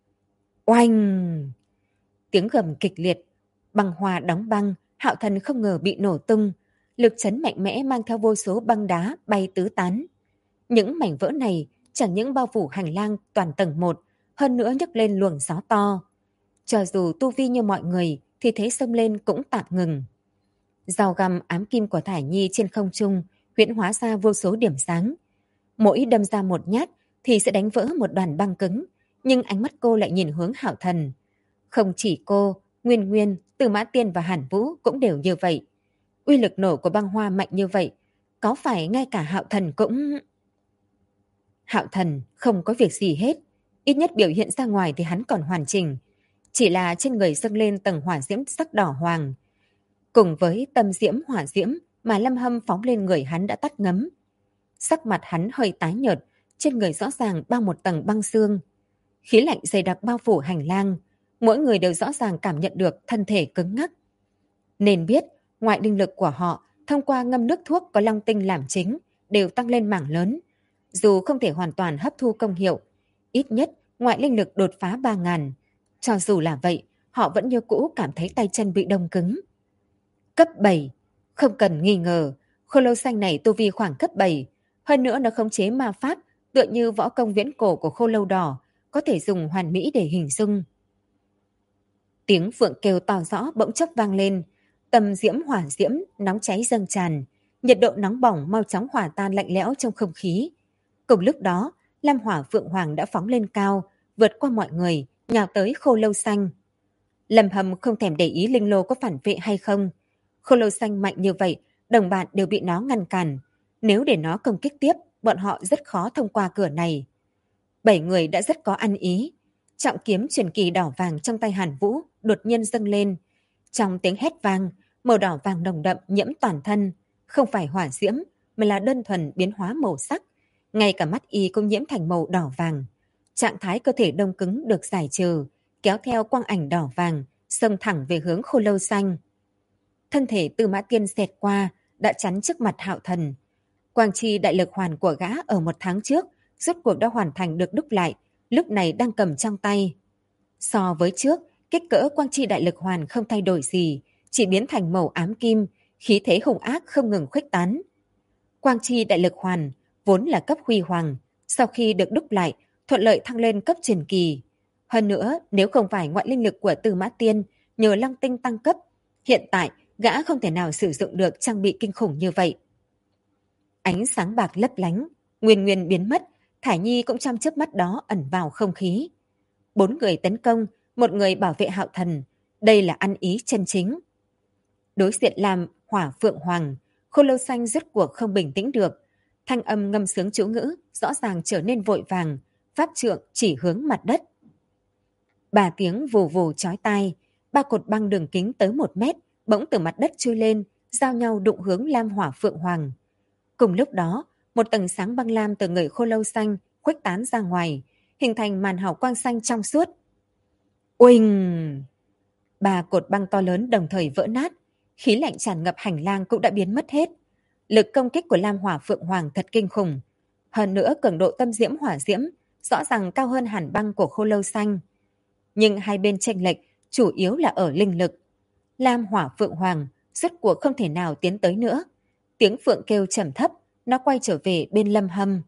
Oanh! Tiếng gầm kịch liệt, băng hoa đóng băng, Hạo Thần không ngờ bị nổ tung. Lực chấn mạnh mẽ mang theo vô số băng đá bay tứ tán. Những mảnh vỡ này chẳng những bao phủ hành lang toàn tầng 1, hơn nữa nhấc lên luồng gió to. Cho dù tu vi như mọi người thì thế xông lên cũng tạm ngừng. Dao găm ám kim của Thải Nhi trên không trung huyễn hóa ra vô số điểm sáng. Mỗi đâm ra một nhát thì sẽ đánh vỡ một đoàn băng cứng, nhưng ánh mắt cô lại nhìn hướng Hạo Thần. Không chỉ cô, Nguyên Nguyên, Từ Mã Tiên và Hàn Vũ cũng đều như vậy. Uy lực nổ của băng hoa mạnh như vậy, có phải ngay cả Hạo Thần cũng... Hạo Thần không có việc gì hết, ít nhất biểu hiện ra ngoài thì hắn còn hoàn chỉnh. Chỉ là trên người dâng lên tầng hỏa diễm sắc đỏ hoàng. Cùng với tâm diễm hỏa diễm mà Lâm Hâm phóng lên người hắn đã tắt ngấm. Sắc mặt hắn hơi tái nhợt, trên người rõ ràng bao một tầng băng xương. Khí lạnh dày đặc bao phủ hành lang, mỗi người đều rõ ràng cảm nhận được thân thể cứng ngắc. Nên biết, ngoại linh lực của họ thông qua ngâm nước thuốc có long tinh làm chính đều tăng lên mảng lớn. Dù không thể hoàn toàn hấp thu công hiệu, ít nhất ngoại linh lực đột phá 3.000. Cho dù là vậy, họ vẫn như cũ cảm thấy tay chân bị đông cứng. Cấp 7, không cần nghi ngờ, khô lâu xanh này tu vi khoảng cấp 7. Hơn nữa nó khống chế ma pháp, tựa như võ công viễn cổ của khô lâu đỏ, có thể dùng hoàn mỹ để hình dung. Tiếng phượng kêu to rõ bỗng chốc vang lên, tầm diễm hỏa diễm nóng cháy dâng tràn, nhiệt độ nóng bỏng mau chóng hòa tan lạnh lẽo trong không khí. Cùng lúc đó, lam hỏa phượng hoàng đã phóng lên cao, vượt qua mọi người, nhào tới khô lâu xanh. Lâm Hâm không thèm để ý linh lô có phản vệ hay không. Khô lâu xanh mạnh như vậy, đồng bạn đều bị nó ngăn cản. Nếu để nó công kích tiếp, bọn họ rất khó thông qua cửa này. 7 người đã rất có ăn ý. Trọng kiếm truyền kỳ đỏ vàng trong tay Hàn Vũ đột nhiên dâng lên. Trong tiếng hét vang, màu đỏ vàng nồng đậm nhiễm toàn thân. Không phải hỏa diễm, mà là đơn thuần biến hóa màu sắc. Ngay cả mắt y cũng nhiễm thành màu đỏ vàng. Trạng thái cơ thể đông cứng được giải trừ, kéo theo quang ảnh đỏ vàng, xông thẳng về hướng khô lâu xanh. Thân thể Tư Mã Tiên xẹt qua, đã chắn trước mặt Hạo Thần. Quang chi đại lực hoàn của gã ở 1 tháng trước, rốt cuộc đã hoàn thành được đúc lại, lúc này đang cầm trong tay. So với trước, kích cỡ quang chi đại lực hoàn không thay đổi gì, chỉ biến thành màu ám kim, khí thế hung ác không ngừng khuếch tán. Quang chi đại lực hoàn vốn là cấp huy hoàng, sau khi được đúc lại, thuận lợi thăng lên cấp truyền kỳ. Hơn nữa, nếu không phải ngoại linh lực của Tư Mã Tiên nhờ Long Tinh tăng cấp, hiện tại gã không thể nào sử dụng được trang bị kinh khủng như vậy. Ánh sáng bạc lấp lánh, nguyên nguyên biến mất, Thải Nhi cũng trong chớp mắt đó ẩn vào không khí. 4 người tấn công, 1 người bảo vệ Hạo Thần, đây là ăn ý chân chính. Đối diện làm hỏa phượng hoàng, khô lâu xanh rốt cuộc không bình tĩnh được. Thanh âm ngâm sướng chú ngữ, rõ ràng trở nên vội vàng, pháp trượng chỉ hướng mặt đất. 3 tiếng vù vù chói tai, 3 cột băng đường kính tới 1 mét, bỗng từ mặt đất chui lên, giao nhau đụng hướng lam hỏa phượng hoàng. Cùng lúc đó, một tầng sáng băng lam từ người khô lâu xanh khuếch tán ra ngoài, hình thành màn hào quang xanh trong suốt. Oanh! 3 cột băng to lớn đồng thời vỡ nát, khí lạnh tràn ngập hành lang cũng đã biến mất hết. Lực công kích của lam hỏa phượng hoàng thật kinh khủng. Hơn nữa cường độ tâm diễm hỏa diễm rõ ràng cao hơn hàn băng của khô lâu xanh. Nhưng hai bên chênh lệch chủ yếu là ở linh lực. Lam hỏa phượng hoàng rốt cuộc không thể nào tiến tới nữa. Tiếng phượng kêu trầm thấp, nó quay trở về bên Lâm Hâm.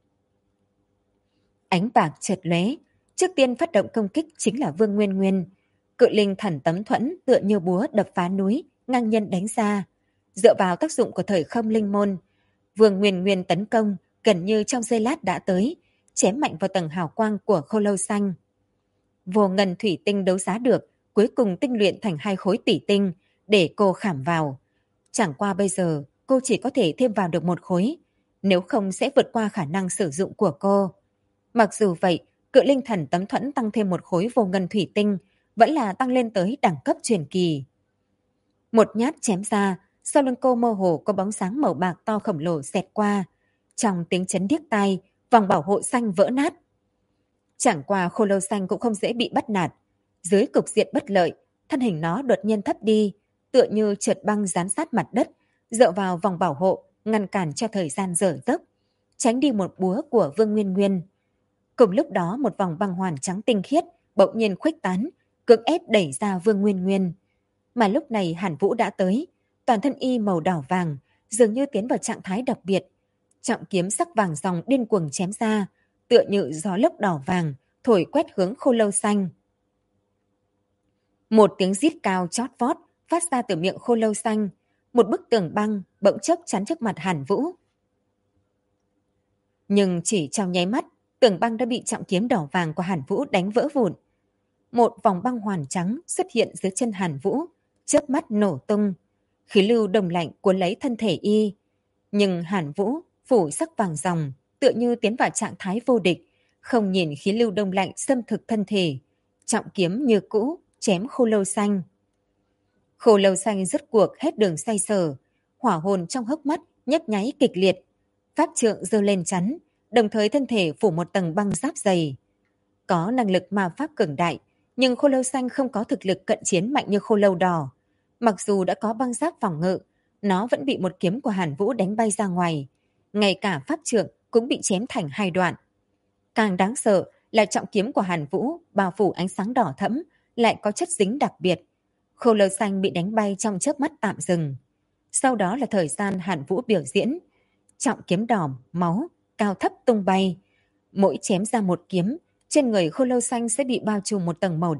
Ánh bạc chợt lóe, trước tiên phát động công kích chính là Vương Nguyên Nguyên. Cự linh thần tấm thuẫn tựa như búa đập phá núi, ngang nhân đánh ra. Dựa vào tác dụng của thời không linh môn, Vương Nguyên Nguyên tấn công gần như trong giây lát đã tới, chém mạnh vào tầng hào quang của khô lâu xanh. Vô ngân thủy tinh đấu giá được, cuối cùng tinh luyện thành 2 khối tỷ tinh để cô khảm vào. Chẳng qua bây giờ cô chỉ có thể thêm vào được 1 khối, nếu không sẽ vượt qua khả năng sử dụng của cô. Mặc dù vậy, cự linh thần tấm thuẫn tăng thêm 1 khối vô ngân thủy tinh, vẫn là tăng lên tới đẳng cấp truyền kỳ. Một nhát chém ra, sau lưng cô mơ hồ có bóng sáng màu bạc to khổng lồ xẹt qua. Trong tiếng chấn điếc tai, vòng bảo hộ xanh vỡ nát. Chẳng qua khô lâu xanh cũng không dễ bị bắt nạt. Dưới cục diện bất lợi, thân hình nó đột nhiên thấp đi, tựa như trượt băng dán sát mặt đất, dựa vào vòng bảo hộ, ngăn cản cho thời gian dở dốc, tránh đi một búa của Vương Nguyên Nguyên. Cùng lúc đó một vòng băng hoàn trắng tinh khiết bỗng nhiên khuếch tán, cưỡng ép đẩy ra Vương Nguyên Nguyên. Mà lúc này Hàn Vũ đã tới, toàn thân y màu đỏ vàng, dường như tiến vào trạng thái đặc biệt. Trọng kiếm sắc vàng ròng điên cuồng chém ra, tựa như gió lốc đỏ vàng, thổi quét hướng khô lâu xanh. Một tiếng rít cao chót vót phát ra từ miệng khô lâu xanh, một bức tường băng bỗng chốc chắn trước mặt Hàn Vũ. Nhưng chỉ trong nháy mắt, tường băng đã bị trọng kiếm đỏ vàng của Hàn Vũ đánh vỡ vụn. Một vòng băng hoàn trắng xuất hiện dưới chân Hàn Vũ, chớp mắt nổ tung, khí lưu đông lạnh cuốn lấy thân thể y. Nhưng Hàn Vũ phủ sắc vàng ròng, tựa như tiến vào trạng thái vô địch, không nhìn khí lưu đông lạnh xâm thực thân thể, trọng kiếm như cũ chém khô lâu xanh. Khô lâu xanh rốt cuộc hết đường xoay sở, hỏa hồn trong hốc mắt nhấp nháy kịch liệt, pháp trượng giơ lên chắn, đồng thời thân thể phủ một tầng băng giáp dày. Có năng lực ma pháp cường đại, nhưng khô lâu xanh không có thực lực cận chiến mạnh như khô lâu đỏ. Mặc dù đã có băng giáp phòng ngự, nó vẫn bị một kiếm của Hàn Vũ đánh bay ra ngoài. Ngay cả pháp trượng cũng bị chém thành 2 đoạn. Càng đáng sợ là trọng kiếm của Hàn Vũ bao phủ ánh sáng đỏ thẫm, lại có chất dính đặc biệt. Khô lâu xanh bị đánh bay trong chớp mắt tạm dừng. Sau đó là thời gian Hàn Vũ biểu diễn. Trọng kiếm đỏ, máu, cao thấp tung bay. Mỗi chém ra một kiếm, trên người khô lâu xanh sẽ bị bao trùm một tầng màu đỏ,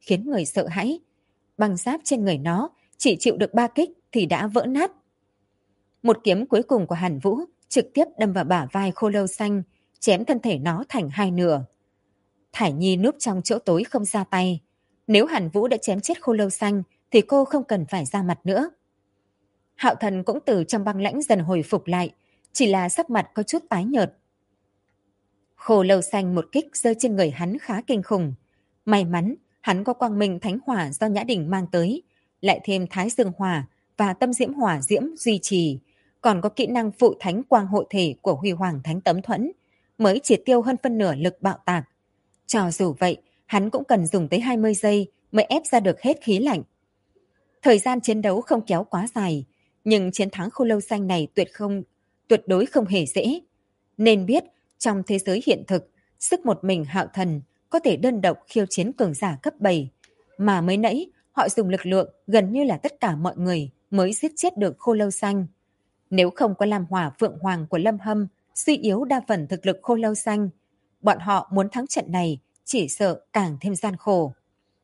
khiến người sợ hãi. Băng giáp trên người nó chỉ chịu được 3 kích thì đã vỡ nát. Một kiếm cuối cùng của Hàn Vũ trực tiếp đâm vào bả vai Khô Lâu Xanh, chém thân thể nó thành 2 nửa. Thải Nhi núp trong chỗ tối không ra tay. Nếu Hàn Vũ đã chém chết Khô Lâu Xanh thì cô không cần phải ra mặt nữa. Hạo Thần cũng từ trong băng lãnh dần hồi phục lại, chỉ là sắc mặt có chút tái nhợt. Khô Lâu Xanh một kích rơi trên người hắn khá kinh khủng. May mắn hắn có quang minh thánh hỏa do Nhã Đình mang tới, lại thêm Thái Dương hỏa và Tâm Diễm hỏa diễm duy trì, còn có kỹ năng phụ thánh quang hộ thể của Huy Hoàng Thánh Tấm Thuẫn, mới triệt tiêu hơn phân nửa lực bạo tạc. Cho dù vậy, hắn cũng cần dùng tới 20 giây mới ép ra được hết khí lạnh. Thời gian chiến đấu không kéo quá dài, nhưng chiến thắng Khô Lâu Xanh này tuyệt đối không hề dễ. Nên biết, trong thế giới hiện thực, sức một mình Hạo Thần có thể đơn độc khiêu chiến cường giả cấp 7, mà mới nãy họ dùng lực lượng gần như là tất cả mọi người mới giết chết được Khô Lâu Xanh. Nếu không có Lam Hỏa Phượng Hoàng của Lâm Hâm suy yếu đa phần thực lực Khô Lâu Xanh, bọn họ muốn thắng trận này chỉ sợ càng thêm gian khổ.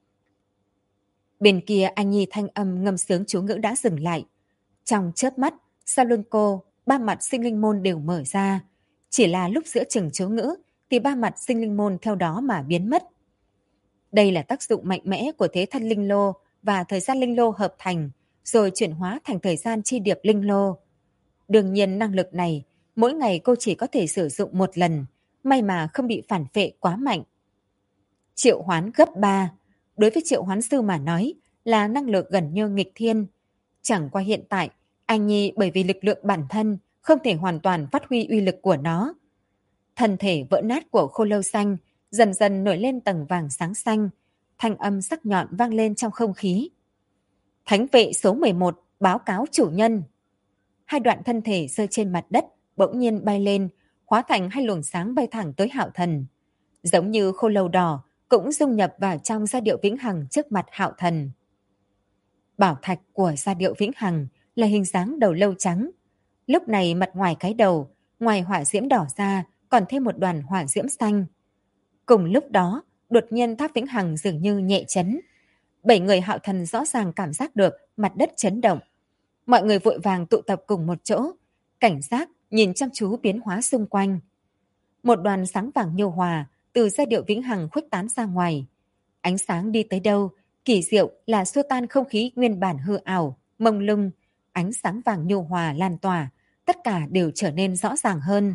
Bên kia Anh Nhi thanh âm ngâm sướng chú ngữ đã dừng lại. Trong chớp mắt, sau lưng cô, 3 mặt sinh linh môn đều mở ra. Chỉ là lúc giữa chừng chú ngữ thì 3 mặt sinh linh môn theo đó mà biến mất. Đây là tác dụng mạnh mẽ của thế thân linh lô và thời gian linh lô hợp thành, rồi chuyển hóa thành thời gian chi điệp linh lô. Đương nhiên năng lực này, mỗi ngày cô chỉ có thể sử dụng một lần, may mà không bị phản phệ quá mạnh. Triệu hoán gấp 3, đối với triệu hoán sư mà nói là năng lực gần như nghịch thiên. Chẳng qua hiện tại, Anh Nhi bởi vì lực lượng bản thân không thể hoàn toàn phát huy uy lực của nó. Thân thể vỡ nát của Khô Lâu Xanh dần dần nổi lên tầng vàng sáng xanh, thanh âm sắc nhọn vang lên trong không khí. Thánh vệ số 11 báo cáo chủ nhân. 2 đoạn thân thể rơi trên mặt đất bỗng nhiên bay lên, hóa thành 2 luồng sáng bay thẳng tới Hạo Thần. Giống như khô lâu đỏ cũng dung nhập vào trong giai điệu vĩnh hằng trước mặt Hạo Thần. Bảo thạch của giai điệu vĩnh hằng là hình dáng đầu lâu trắng. Lúc này mặt ngoài cái đầu, ngoài hỏa diễm đỏ ra còn thêm một đoàn hỏa diễm xanh. Cùng lúc đó, đột nhiên tháp vĩnh hằng dường như nhẹ chấn. 7 người Hạo Thần rõ ràng cảm giác được mặt đất chấn động. Mọi người vội vàng tụ tập cùng một chỗ, cảnh giác nhìn chăm chú biến hóa xung quanh. Một đoàn sáng vàng nhu hòa từ giai điệu vĩnh hằng khuếch tán ra ngoài. Ánh sáng đi tới đâu, kỳ diệu là xua tan không khí nguyên bản hư ảo, mông lung. Ánh sáng vàng nhu hòa lan tỏa, tất cả đều trở nên rõ ràng hơn.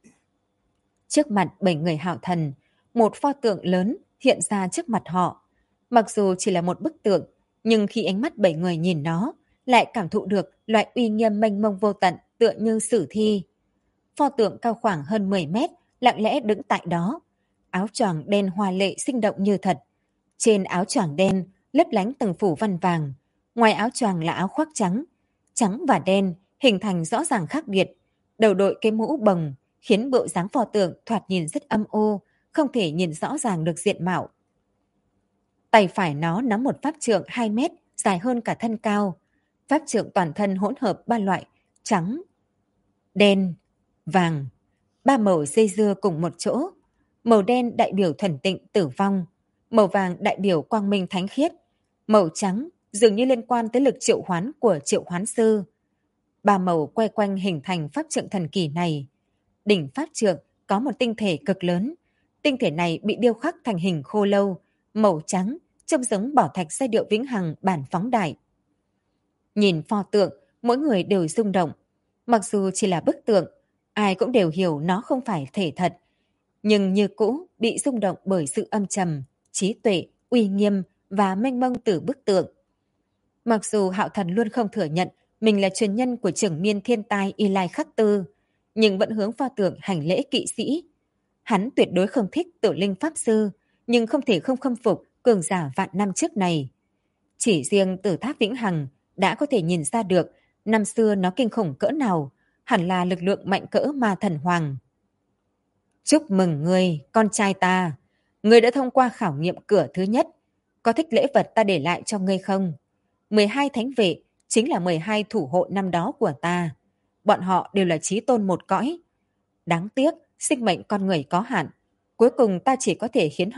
Trước mặt 7 người Hạo Thần, một pho tượng lớn hiện ra trước mặt họ. Mặc dù chỉ là một bức tượng, nhưng khi ánh mắt 7 người nhìn nó, lại cảm thụ được loại uy nghiêm mênh mông vô tận tựa như sử thi. Pho tượng cao khoảng hơn 10 mét, lặng lẽ đứng tại đó. Áo choàng đen hoa lệ sinh động như thật. Trên áo choàng đen lấp lánh từng phủ văn vàng. Ngoài áo choàng là áo khoác trắng. Trắng và đen hình thành rõ ràng khác biệt. Đầu đội cái mũ bồng khiến bộ dáng pho tượng thoạt nhìn rất âm u, không thể nhìn rõ ràng được diện mạo. Tay phải nó nắm một pháp trượng 2 mét, dài hơn cả thân cao. Pháp trượng toàn thân hỗn hợp 3 loại, trắng, đen, vàng. 3 màu dây dưa cùng một chỗ. Màu đen đại biểu thuần tịnh tử vong, màu vàng đại biểu quang minh thánh khiết, màu trắng dường như liên quan tới lực triệu hoán của triệu hoán sư. 3 màu quay quanh hình thành pháp trượng thần kỳ này. Đỉnh pháp trượng có một tinh thể cực lớn. Tinh thể này bị điêu khắc thành hình khô lâu, màu trắng, trông giống bảo thạch giai điệu vĩnh hằng bản phóng đại. Nhìn pho tượng, mỗi người đều rung động. Mặc dù chỉ là bức tượng, ai cũng đều hiểu nó không phải thể thật, nhưng như cũ bị rung động bởi sự âm trầm, trí tuệ, uy nghiêm và mênh mông từ bức tượng. Mặc dù Hạo Thần luôn không thừa nhận mình là truyền nhân của trưởng miên thiên tai Y Lai Khắc Tư, nhưng vẫn hướng pho tượng hành lễ kỵ sĩ. Hắn tuyệt đối không thích Tử Linh Pháp Sư, nhưng không thể không khâm phục cường giả vạn năm trước này. Chỉ riêng từ tháp vĩnh hằng đã có thể nhìn ra được năm xưa nó kinh khủng cỡ nào, hẳn là lực lượng mạnh cỡ ma thần hoàng. Chúc mừng ngươi, con trai ta. Ngươi đã thông qua khảo nghiệm cửa thứ nhất. Có thích lễ vật ta để lại cho ngươi không? 12 thánh vệ chính là 12 thủ hộ năm đó của ta. Bọn họ đều là chí tôn một cõi. Đáng tiếc, sinh mệnh con người có hạn. Cuối cùng ta chỉ có thể khiến họ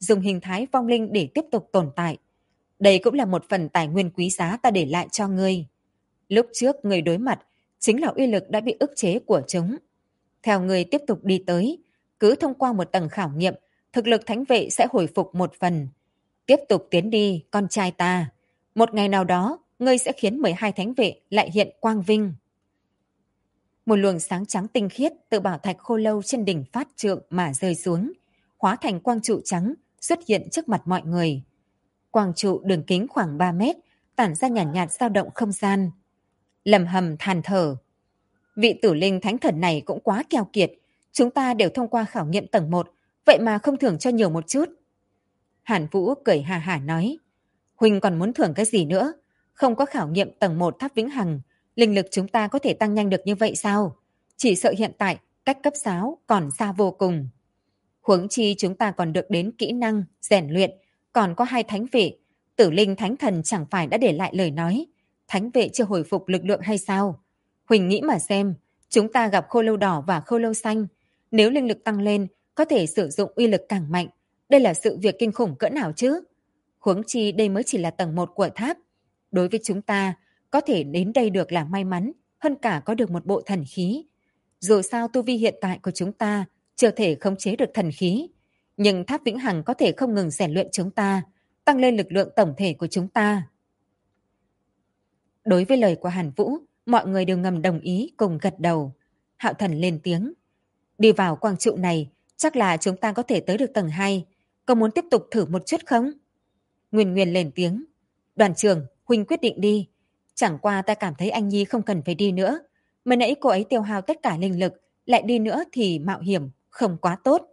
dùng hình thái vong linh để tiếp tục tồn tại. Đây cũng là một phần tài nguyên quý giá ta để lại cho ngươi. Lúc trước ngươi đối mặt chính là uy lực đã bị ức chế của chúng. Theo ngươi tiếp tục đi tới, cứ thông qua một tầng khảo nghiệm, thực lực thánh vệ sẽ hồi phục một phần. Tiếp tục tiến đi, con trai ta. Một ngày nào đó, ngươi sẽ khiến 12 thánh vệ lại hiện quang vinh. Một luồng sáng trắng tinh khiết từ bảo thạch khô lâu trên đỉnh phát trượng mà rơi xuống, hóa thành quang trụ trắng xuất hiện trước mặt mọi người. Quang trụ đường kính khoảng 3 mét, tản ra nhàn nhạt dao động không gian. Lầm hầm than thở. Vị tử linh thánh thần này cũng quá keo kiệt. Chúng ta đều thông qua khảo nghiệm tầng 1, vậy mà không thưởng cho nhiều một chút. Hàn Vũ cười hà hả nói. Huynh còn muốn thưởng cái gì nữa? Không có khảo nghiệm tầng 1 tháp vĩnh hằng, linh lực chúng ta có thể tăng nhanh được như vậy sao? Chỉ sợ hiện tại cách cấp 6 còn xa vô cùng. Huống chi chúng ta còn được đến kỹ năng, rèn luyện, còn có 2 thánh vệ. Tử linh thánh thần chẳng phải đã để lại lời nói. Thánh vệ chưa hồi phục lực lượng hay sao? Huỳnh nghĩ mà xem, chúng ta gặp khô lâu đỏ và khô lâu xanh. Nếu linh lực tăng lên, có thể sử dụng uy lực càng mạnh. Đây là sự việc kinh khủng cỡ nào chứ? Huống chi đây mới chỉ là tầng 1 của tháp. Đối với chúng ta, có thể đến đây được là may mắn, hơn cả có được một bộ thần khí. Dù sao tu vi hiện tại của chúng ta chưa thể khống chế được thần khí, nhưng tháp vĩnh hằng có thể không ngừng rèn luyện chúng ta, tăng lên lực lượng tổng thể của chúng ta. Đối với lời của Hàn Vũ, mọi người đều ngầm đồng ý cùng gật đầu. Hạo Thần lên tiếng. Đi vào quang trụ này, chắc là chúng ta có thể tới được tầng 2. Có muốn tiếp tục thử một chút không? Nguyên Nguyên lên tiếng. Đoàn trưởng, Huynh quyết định đi. Chẳng qua ta cảm thấy anh Nhi không cần phải đi nữa. Mới nãy cô ấy tiêu hao tất cả linh lực, lại đi nữa thì mạo hiểm, không quá tốt.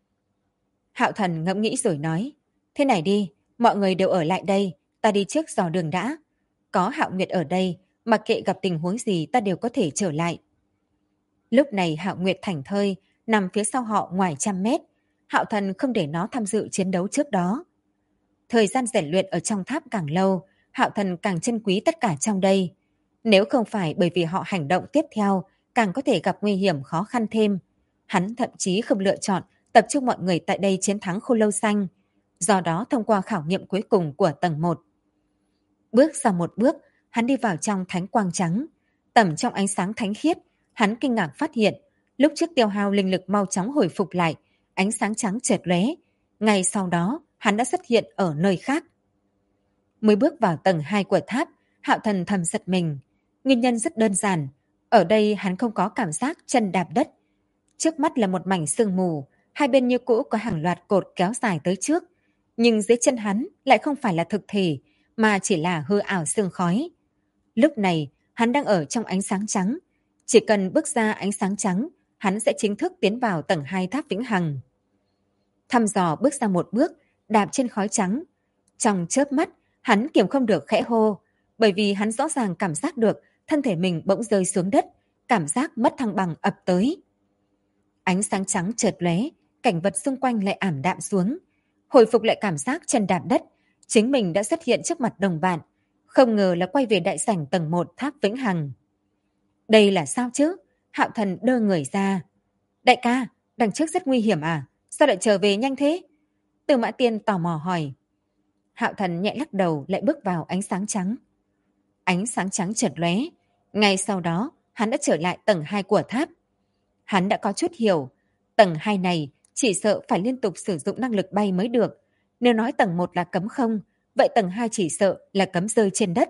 Hạo Thần ngẫm nghĩ rồi nói. Thế này đi, mọi người đều ở lại đây, ta đi trước dò đường đã. Có Hạo Nguyệt ở đây, mặc kệ gặp tình huống gì ta đều có thể trở lại. Lúc này Hạo Nguyệt thảnh thơi, nằm phía sau họ ngoài 100 mét. Hạo Thần không để nó tham dự chiến đấu trước đó. Thời gian rèn luyện ở trong tháp càng lâu, Hạo Thần càng trân quý tất cả trong đây. Nếu không phải bởi vì họ hành động tiếp theo, càng có thể gặp nguy hiểm khó khăn thêm. Hắn thậm chí không lựa chọn tập trung mọi người tại đây chiến thắng khô lâu xanh. Do đó thông qua khảo nghiệm cuối cùng của tầng 1. Bước ra một bước, hắn đi vào trong thánh quang trắng. Tẩm trong ánh sáng thánh khiết, hắn kinh ngạc phát hiện, lúc trước tiêu hao linh lực mau chóng hồi phục lại, ánh sáng trắng chợt lóe. Ngay sau đó, hắn đã xuất hiện ở nơi khác. Mới bước vào tầng 2 của tháp, Hạo Thần thầm giật mình. Nguyên nhân rất đơn giản, ở đây hắn không có cảm giác chân đạp đất. Trước mắt là một mảnh sương mù, hai bên như cũ có hàng loạt cột kéo dài tới trước. Nhưng dưới chân hắn lại không phải là thực thể, mà chỉ là hư ảo sương khói. Lúc này, hắn đang ở trong ánh sáng trắng. Chỉ cần bước ra ánh sáng trắng, hắn sẽ chính thức tiến vào tầng 2 tháp vĩnh hằng. Thăm dò bước ra một bước, đạp trên khói trắng. Trong chớp mắt, hắn kiềm không được khẽ hô, bởi vì hắn rõ ràng cảm giác được thân thể mình bỗng rơi xuống đất, cảm giác mất thăng bằng ập tới. Ánh sáng trắng chợt lóe, cảnh vật xung quanh lại ảm đạm xuống. Hồi phục lại cảm giác chân đạp đất, chính mình đã xuất hiện trước mặt đồng bạn. Không ngờ là quay về đại sảnh tầng 1 tháp vĩnh hằng. Đây là sao chứ? Hạo Thần đơ người ra. Đại ca, đằng trước rất nguy hiểm à? Sao lại trở về nhanh thế? Từ Mã Tiên tò mò hỏi. Hạo Thần nhẹ lắc đầu lại bước vào ánh sáng trắng. Ánh sáng trắng chợt lóe. Ngay sau đó, hắn đã trở lại tầng 2 của tháp. Hắn đã có chút hiểu. Tầng 2 này chỉ sợ phải liên tục sử dụng năng lực bay mới được. Nếu nói tầng 1 là cấm không, vậy tầng 2 chỉ sợ là cấm rơi trên đất.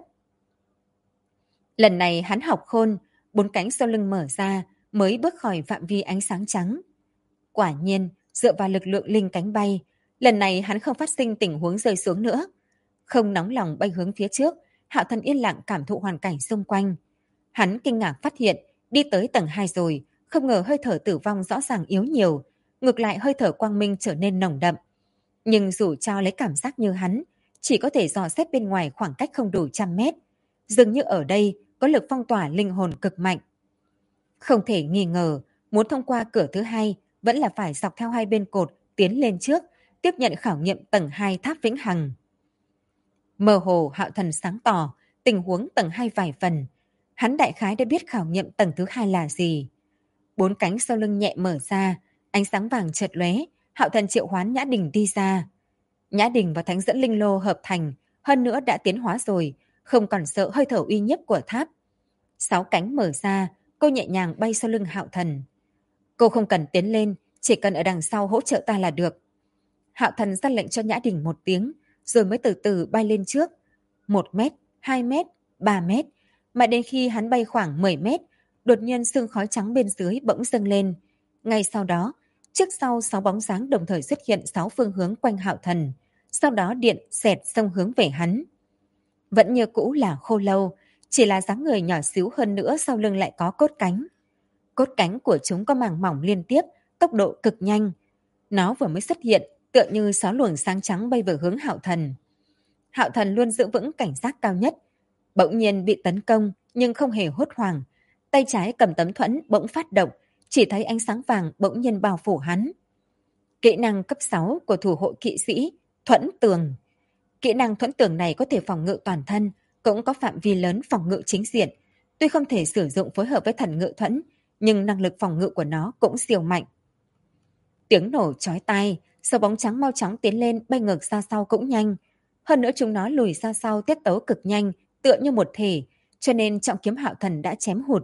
Lần này hắn học khôn, 4 cánh sau lưng mở ra mới bước khỏi phạm vi ánh sáng trắng. Quả nhiên, dựa vào lực lượng linh cánh bay, lần này hắn không phát sinh tình huống rơi xuống nữa. Không nóng lòng bay hướng phía trước, Hạo Thần yên lặng cảm thụ hoàn cảnh xung quanh. Hắn kinh ngạc phát hiện, đi tới tầng 2 rồi, không ngờ hơi thở tử vong rõ ràng yếu nhiều, ngược lại hơi thở quang minh trở nên nồng đậm. Nhưng dù cho lấy cảm giác như hắn, chỉ có thể dò xét bên ngoài khoảng cách không đủ 100 mét. Dường như ở đây có lực phong tỏa linh hồn cực mạnh. Không thể nghi ngờ, muốn thông qua cửa thứ 2 vẫn là phải dọc theo hai bên cột tiến lên trước, tiếp nhận khảo nghiệm tầng 2 tháp vĩnh hằng. Mơ hồ Hạo Thần sáng tỏ tình huống tầng 2 vài phần. Hắn đại khái đã biết khảo nghiệm tầng thứ 2 là gì. 4 cánh sau lưng nhẹ mở ra, ánh sáng vàng chợt lóe, Hạo Thần triệu hoán Nhã Đình đi ra. Nhã Đình và Thánh Dẫn Linh Lô hợp thành, hơn nữa đã tiến hóa rồi, không còn sợ hơi thở uy nhiếp của tháp. 6 cánh mở ra, cô nhẹ nhàng bay sau lưng Hạo Thần. Cô không cần tiến lên, chỉ cần ở đằng sau hỗ trợ ta là được. Hạo Thần ra lệnh cho Nhã Đình một tiếng, rồi mới từ từ bay lên trước. 1 mét, 2 mét, 3 mét, mà đến khi hắn bay khoảng 10 mét, đột nhiên sương khói trắng bên dưới bỗng dâng lên. Ngay sau đó, trước sau 6 bóng dáng đồng thời xuất hiện 6 phương hướng quanh Hạo Thần. Sau đó điện xẹt xông hướng về hắn. Vẫn như cũ là Khô Lâu, chỉ là dáng người nhỏ xíu hơn nữa, sau lưng lại có cốt cánh. Cốt cánh của chúng có màng mỏng liên tiếp, tốc độ cực nhanh. Nó vừa mới xuất hiện, tựa như 6 luồng sáng trắng bay về hướng Hạo Thần. Hạo Thần luôn giữ vững cảnh giác cao nhất. Bỗng nhiên bị tấn công, nhưng không hề hốt hoảng. Tay trái cầm tấm thuẫn bỗng phát động, chỉ thấy ánh sáng vàng bỗng nhiên bao phủ hắn. Kỹ năng cấp 6 của thủ hộ kỵ sĩ, Thuẫn Tường. Kỹ năng thuẫn tường này có thể phòng ngự toàn thân, cũng có phạm vi lớn phòng ngự chính diện. Tuy không thể sử dụng phối hợp với thần ngự thuẫn, nhưng năng lực phòng ngự của nó cũng siêu mạnh. Tiếng nổ chói tai, sáu bóng trắng mau chóng tiến lên, bay ngược ra sau cũng nhanh. Hơn nữa chúng nó lùi ra sau tiết tấu cực nhanh, tựa như một thể, cho nên trọng kiếm Hạo Thần đã chém hụt.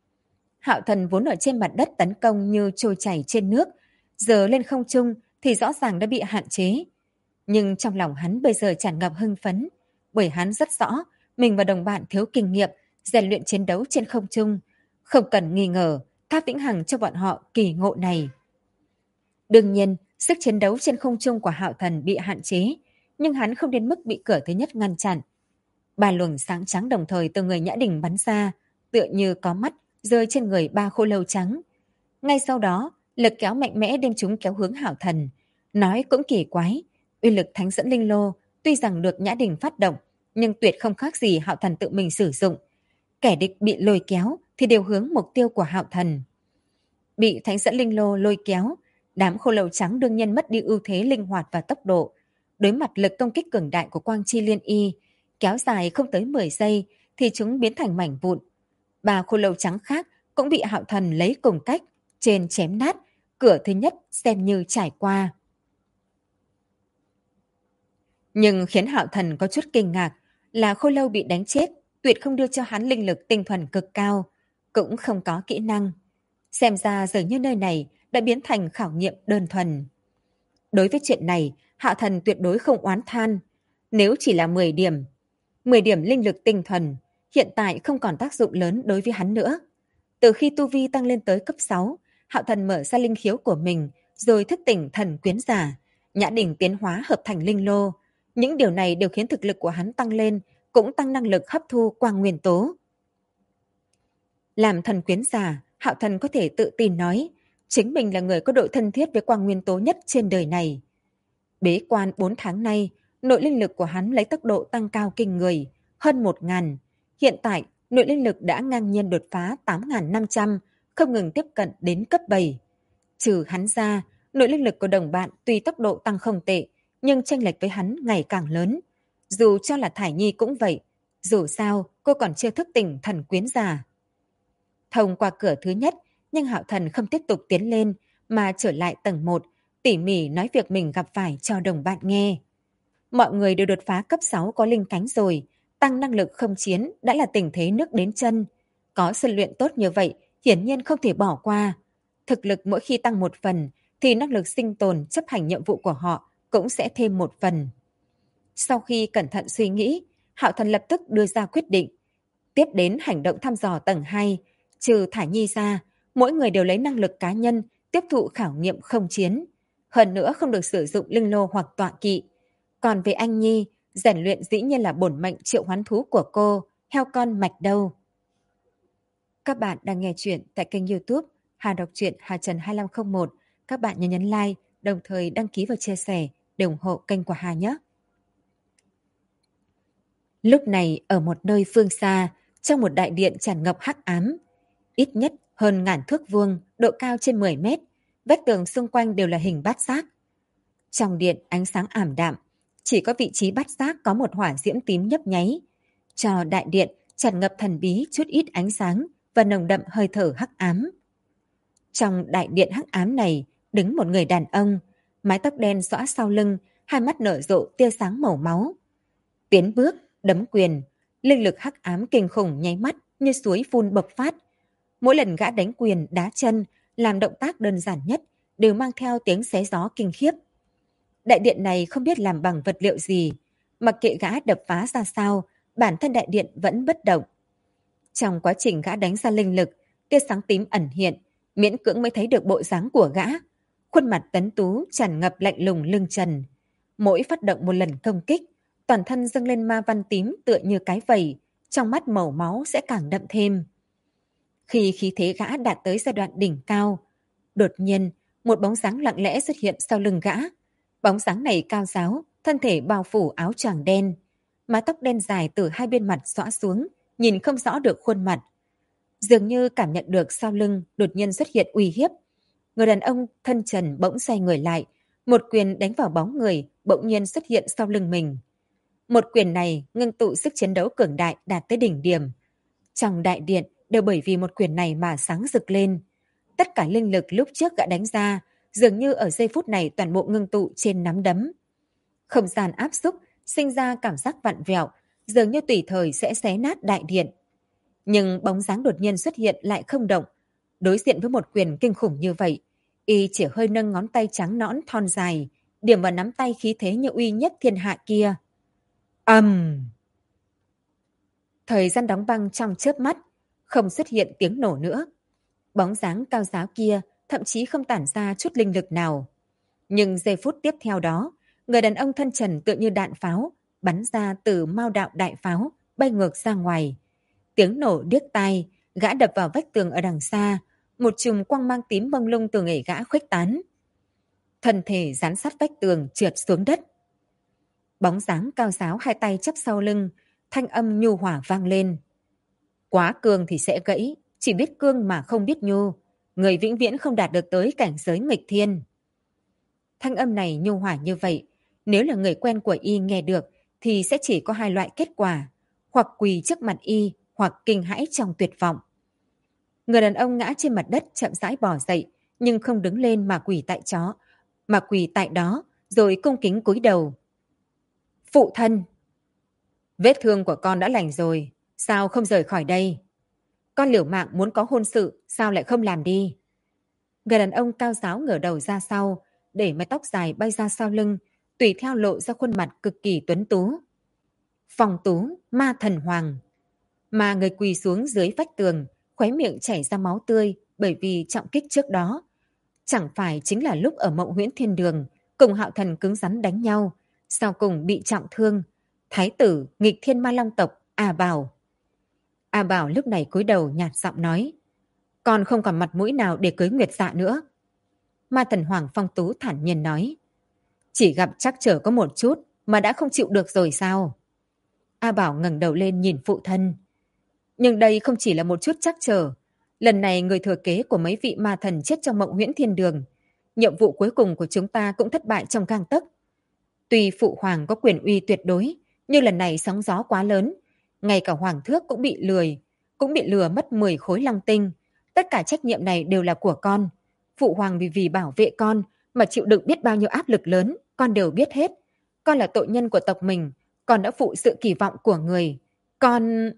Hạo Thần vốn ở trên mặt đất tấn công như trôi chảy trên nước, giờ lên không trung thì rõ ràng đã bị hạn chế. Nhưng trong lòng hắn bây giờ tràn ngập hưng phấn, bởi hắn rất rõ mình và đồng bạn thiếu kinh nghiệm, rèn luyện chiến đấu trên không trung. Không cần nghi ngờ, Tháp Vĩnh Hằng cho bọn họ kỳ ngộ này. Đương nhiên, sức chiến đấu trên không trung của Hạo Thần bị hạn chế, nhưng hắn không đến mức bị cửa thứ nhất ngăn chặn. 3 luồng sáng trắng đồng thời từ người Nhã Đình bắn ra, tựa như có mắt rơi trên người 3 khô lâu trắng. Ngay sau đó, lực kéo mạnh mẽ đem chúng kéo hướng Hạo Thần. Nói cũng kỳ quái, uy lực Thánh Dẫn Linh Lô tuy rằng được Nhã Đình phát động, nhưng tuyệt không khác gì Hạo Thần tự mình sử dụng. Kẻ địch bị lôi kéo thì đều hướng mục tiêu của Hạo Thần. Bị Thánh Dẫn Linh Lô lôi kéo, đám khô lâu trắng đương nhiên mất đi ưu thế linh hoạt và tốc độ. Đối mặt lực công kích cường đại của Quang Chi Liên Y, kéo dài không tới 10 giây thì chúng biến thành mảnh vụn. 3 khô lâu trắng khác cũng bị Hạo Thần lấy cùng cách, trên chém nát, cửa thứ nhất xem như trải qua. Nhưng khiến Hạo Thần có chút kinh ngạc là khô lâu bị đánh chết, tuyệt không đưa cho hắn linh lực tinh thuần cực cao, cũng không có kỹ năng. Xem ra dường như nơi này đã biến thành khảo nghiệm đơn thuần. Đối với chuyện này, Hạo Thần tuyệt đối không oán than. Nếu chỉ là 10 điểm linh lực tinh thuần, hiện tại không còn tác dụng lớn đối với hắn nữa. Từ khi tu vi tăng lên tới cấp 6, Hạo Thần mở ra linh khiếu của mình, rồi thức tỉnh thần quyến giả, Nhã Đình tiến hóa hợp thành linh lô. Những điều này đều khiến thực lực của hắn tăng lên, cũng tăng năng lực hấp thu quang nguyên tố. Làm thần quyến giả, Hạo Thần có thể tự tin nói, chính mình là người có độ thân thiết với quang nguyên tố nhất trên đời này. Bế quan 4 tháng nay, nội linh lực của hắn lấy tốc độ tăng cao kinh người, hơn 1.000. Hiện tại, nội linh lực đã ngang nhiên đột phá 8.500, không ngừng tiếp cận đến cấp 7. Trừ hắn ra, nội linh lực của đồng bạn tuy tốc độ tăng không tệ, nhưng chênh lệch với hắn ngày càng lớn. Dù cho là Thải Nhi cũng vậy, dù sao cô còn chưa thức tỉnh thần quyến giả. Thông qua cửa thứ nhất, nhưng Hạo Thần không tiếp tục tiến lên, mà trở lại tầng 1, tỉ mỉ nói việc mình gặp phải cho đồng bạn nghe. Mọi người đều đột phá cấp 6 có linh cánh rồi, tăng năng lực không chiến đã là tình thế nước đến chân. Có sân luyện tốt như vậy, hiển nhiên không thể bỏ qua. Thực lực mỗi khi tăng một phần, thì năng lực sinh tồn chấp hành nhiệm vụ của họ cũng sẽ thêm một phần. Sau khi cẩn thận suy nghĩ, Hạo Thần lập tức đưa ra quyết định. Tiếp đến hành động thăm dò tầng 2, trừ Thải Nhi ra, mỗi người đều lấy năng lực cá nhân tiếp thụ khảo nghiệm không chiến. Hơn nữa không được sử dụng linh lô hoặc tọa kỵ. Còn về anh Nhi, rèn luyện dĩ nhiên là bổn mệnh triệu hoán thú của cô, heo con mạch đâu. Các bạn đang nghe chuyện tại kênh YouTube Hà Đọc truyện Hà Trần 2501. Các bạn nhớ nhấn like, đồng thời đăng ký và chia sẻ để ủng hộ kênh của Hà nhé. Lúc này ở một nơi phương xa, trong một đại điện tràn ngập hắc ám, ít nhất hơn 1000 thước vuông, độ cao trên 10 mét, vách tường xung quanh đều là hình bát giác. Trong điện ánh sáng ảm đạm, chỉ có vị trí bát giác có một hỏa diễm tím nhấp nháy, cho đại điện tràn ngập thần bí chút ít ánh sáng và nồng đậm hơi thở hắc ám. Trong đại điện hắc ám này đứng một người đàn ông, mái tóc đen xõa sau lưng, hai mắt nở rộ tia sáng màu máu. Tiến bước, đấm quyền, linh lực hắc ám kinh khủng nháy mắt như suối phun bộc phát. Mỗi lần gã đánh quyền, đá chân, làm động tác đơn giản nhất đều mang theo tiếng xé gió kinh khiếp. Đại điện này không biết làm bằng vật liệu gì, mặc kệ gã đập phá ra sao, bản thân đại điện vẫn bất động. Trong quá trình gã đánh ra linh lực, tia sáng tím ẩn hiện, miễn cưỡng mới thấy được bộ dáng của gã. Khuôn mặt tuấn tú tràn ngập lạnh lùng lưng trần. Mỗi phát động một lần công kích, toàn thân dâng lên ma văn tím tựa như cái vẩy, trong mắt màu máu sẽ càng đậm thêm. Khi khí thế gã đạt tới giai đoạn đỉnh cao, đột nhiên một bóng dáng lặng lẽ xuất hiện sau lưng gã. Bóng dáng này cao ráo, thân thể bao phủ áo choàng đen, mái tóc đen dài từ hai bên mặt xõa xuống, nhìn không rõ được khuôn mặt. Dường như cảm nhận được sau lưng đột nhiên xuất hiện uy hiếp. Người đàn ông thân trần bỗng xoay người lại, một quyền đánh vào bóng người bỗng nhiên xuất hiện sau lưng mình. Một quyền này ngưng tụ sức chiến đấu cường đại đạt tới đỉnh điểm. Trong đại điện đều bởi vì một quyền này mà sáng rực lên. Tất cả linh lực lúc trước gã đánh ra dường như ở giây phút này toàn bộ ngưng tụ trên nắm đấm. Không gian áp xúc, sinh ra cảm giác vặn vẹo, dường như tùy thời sẽ xé nát đại điện. Nhưng bóng dáng đột nhiên xuất hiện lại không động. Đối diện với một quyền kinh khủng như vậy, y chỉ hơi nâng ngón tay trắng nõn thon dài, điểm vào nắm tay khí thế như uy nhất thiên hạ kia. Thời gian đóng băng trong chớp mắt, không xuất hiện tiếng nổ nữa. Bóng dáng cao giáo kia thậm chí không tản ra chút linh lực nào. Nhưng giây phút tiếp theo đó, người đàn ông thân trần tựa như đạn pháo, bắn ra từ mao đạo đại pháo, bay ngược ra ngoài. Tiếng nổ điếc tai, gã đập vào vách tường ở đằng xa, một chùm quang mang tím mông lung từ người gã khuếch tán. Thân thể dán sát vách tường trượt xuống đất. Bóng dáng cao giáo hai tay chắp sau lưng, thanh âm nhu hòa vang lên. Quá cương thì sẽ gãy, chỉ biết cương mà không biết nhu. Người vĩnh viễn không đạt được tới cảnh giới nghịch thiên. Thanh âm này nhu hòa như vậy, nếu là người quen của y nghe được thì sẽ chỉ có hai loại kết quả, hoặc quỳ trước mặt y, hoặc kinh hãi trong tuyệt vọng. Người đàn ông ngã trên mặt đất chậm rãi bò dậy, nhưng không đứng lên mà quỳ tại đó, rồi cung kính cúi đầu. Phụ thân! Vết thương của con đã lành rồi, sao không rời khỏi đây? Con liều mạng muốn có hôn sự, sao lại không làm đi? Người đàn ông cao ráo ngửa đầu ra sau, để mái tóc dài bay ra sau lưng, tùy theo lộ ra khuôn mặt cực kỳ tuấn tú. Phong Tú, ma thần hoàng. Mà người quỳ xuống dưới vách tường, khóe miệng chảy ra máu tươi bởi vì trọng kích trước đó. Chẳng phải chính là lúc ở Mộng Huyễn Thiên Đường, cùng Hạo Thần cứng rắn đánh nhau, sau cùng bị trọng thương. Thái tử nghịch thiên ma long tộc A Bảo. A Bảo lúc này cúi đầu nhạt giọng nói, con không còn mặt mũi nào để cưới Nguyệt Dạ nữa. Ma thần hoàng Phong Tú thản nhiên nói, chỉ gặp trắc trở có một chút mà đã không chịu được rồi sao? A Bảo ngẩng đầu lên nhìn phụ thân. Nhưng đây không chỉ là một chút trắc trở. Lần này người thừa kế của mấy vị ma thần chết trong Mộng Huyễn Thiên Đường. Nhiệm vụ cuối cùng của chúng ta cũng thất bại trong gang tấc. Tuy phụ hoàng có quyền uy tuyệt đối, nhưng lần này sóng gió quá lớn. Ngay cả hoàng thước cũng bị lừa mất 10 khối long tinh. Tất cả trách nhiệm này đều là của con. Phụ hoàng vì bảo vệ con mà chịu đựng biết bao nhiêu áp lực lớn, con đều biết hết. Con là tội nhân của tộc mình, con đã phụ sự kỳ vọng của người. Con...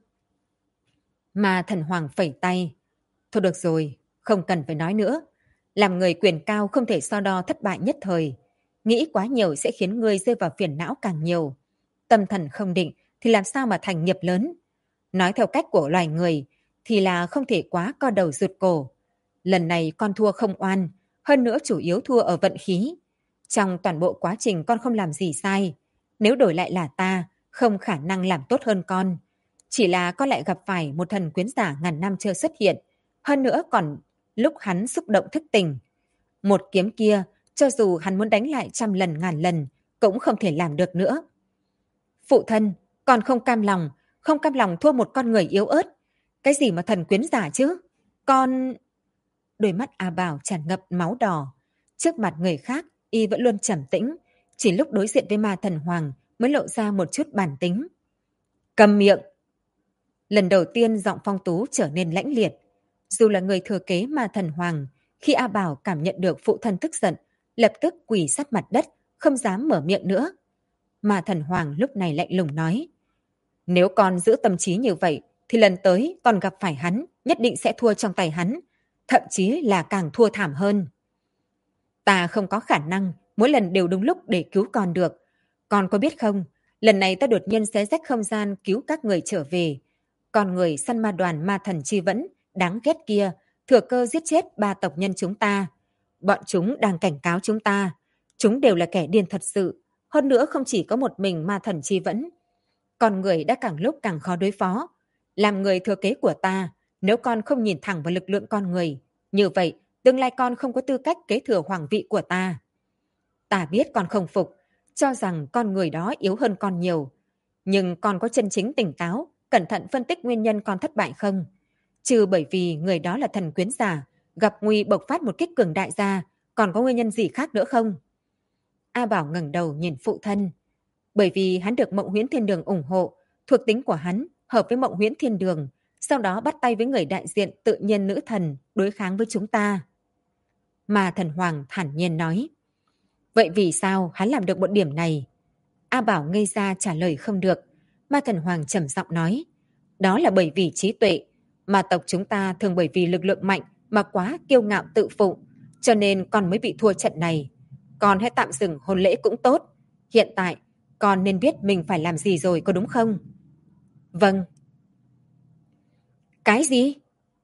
Mà thần hoàng phẩy tay. Thôi được rồi, không cần phải nói nữa. Làm người quyền cao không thể so đo thất bại nhất thời. Nghĩ quá nhiều sẽ khiến ngươi rơi vào phiền não càng nhiều. Tâm thần không định thì làm sao mà thành nghiệp lớn. Nói theo cách của loài người thì là không thể quá co đầu rụt cổ. Lần này con thua không oan, hơn nữa chủ yếu thua ở vận khí. Trong toàn bộ quá trình con không làm gì sai. Nếu đổi lại là ta, không khả năng làm tốt hơn con. Chỉ là con lại gặp phải một thần quyến giả ngàn năm chưa xuất hiện. Hơn nữa còn lúc hắn xúc động thức tình. Một kiếm kia, cho dù hắn muốn đánh lại 100 lần ngàn lần, cũng không thể làm được nữa. Phụ thân, con không cam lòng thua một con người yếu ớt. Cái gì mà thần quyến giả chứ? Con... Đôi mắt A Bảo tràn ngập máu đỏ. Trước mặt người khác, y vẫn luôn trầm tĩnh. Chỉ lúc đối diện với ma thần hoàng mới lộ ra một chút bản tính. Câm miệng! Lần đầu tiên giọng Phong Tú trở nên lãnh liệt. Dù là người thừa kế ma thần hoàng, khi A Bảo cảm nhận được phụ thân tức giận, lập tức quỳ sát mặt đất, không dám mở miệng nữa. Ma Thần Hoàng lúc này lạnh lùng nói, nếu con giữ tâm trí như vậy, thì lần tới con gặp phải hắn, nhất định sẽ thua trong tay hắn, thậm chí là càng thua thảm hơn. Ta không có khả năng mỗi lần đều đúng lúc để cứu con được. Con có biết không, lần này ta đột nhiên xé rách không gian cứu các người trở về. Con người săn ma đoàn ma thần chi vẫn, đáng ghét kia, thừa cơ giết chết 3 tộc nhân chúng ta. Bọn chúng đang cảnh cáo chúng ta. Chúng đều là kẻ điên thật sự. Hơn nữa không chỉ có một mình ma thần chi vẫn. Con người đã càng lúc càng khó đối phó. Làm người thừa kế của ta, nếu con không nhìn thẳng vào lực lượng con người, như vậy tương lai con không có tư cách kế thừa hoàng vị của ta. Ta biết con không phục, cho rằng con người đó yếu hơn con nhiều. Nhưng con có chân chính tỉnh táo, cẩn thận phân tích nguyên nhân con thất bại không? Trừ bởi vì người đó là thần quyến giả, gặp nguy bộc phát một kích cường đại ra, còn có nguyên nhân gì khác nữa không? A Bảo ngẩng đầu nhìn phụ thân. Bởi vì hắn được Mộng Huyễn Thiên Đường ủng hộ, thuộc tính của hắn hợp với Mộng Huyễn Thiên Đường, sau đó bắt tay với người đại diện tự nhiên nữ thần đối kháng với chúng ta. Mà Thần Hoàng thản nhiên nói. Vậy vì sao hắn làm được một điểm này? A Bảo ngây ra trả lời không được. Ma Thần Hoàng trầm giọng nói. Đó là bởi vì trí tuệ. Mà tộc chúng ta thường bởi vì lực lượng mạnh mà quá kiêu ngạo tự phụ, cho nên con mới bị thua trận này. Con hãy tạm dừng hôn lễ cũng tốt. Hiện tại, con nên biết mình phải làm gì rồi, có đúng không? Vâng. Cái gì?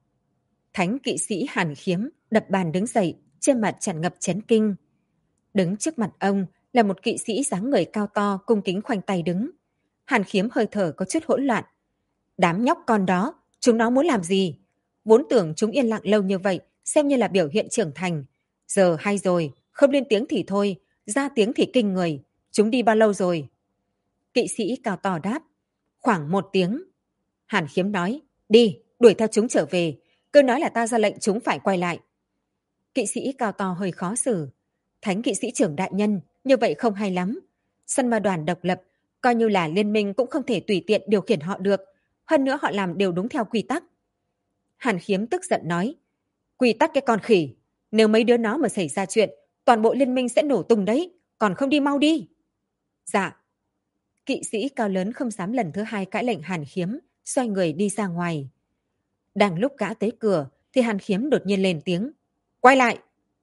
Thánh kỵ sĩ Hàn Khiếm đập bàn đứng dậy, trên mặt tràn ngập chấn kinh. Đứng trước mặt ông là một kỵ sĩ dáng người cao to, cung kính khoanh tay đứng. Hàn Khiếm hơi thở có chút hỗn loạn. Đám nhóc con đó, chúng nó muốn làm gì? Vốn tưởng chúng yên lặng lâu như vậy, xem như là biểu hiện trưởng thành. Giờ hay rồi, không lên tiếng thì thôi, ra tiếng thì kinh người. Chúng đi bao lâu rồi? Kỵ sĩ cao to đáp. Khoảng 1 tiếng. Hàn Khiếm nói, đi, đuổi theo chúng trở về. Cứ nói là ta ra lệnh chúng phải quay lại. Kỵ sĩ cao to hơi khó xử. Thánh kỵ sĩ trưởng đại nhân, như vậy không hay lắm. Săn ma đoàn độc lập, coi như là liên minh cũng không thể tùy tiện điều khiển họ được. Hơn nữa họ làm đều đúng theo quy tắc. Hàn Khiếm tức giận nói, quy tắc cái con khỉ. Nếu mấy đứa nó mà xảy ra chuyện, toàn bộ liên minh sẽ nổ tung đấy. Còn không đi mau đi. Dạ. Kỵ sĩ cao lớn không dám lần thứ 2 cãi lệnh Hàn Khiếm, xoay người đi ra ngoài. Đang lúc gã tới cửa, thì Hàn Khiếm đột nhiên lên tiếng. Quay lại!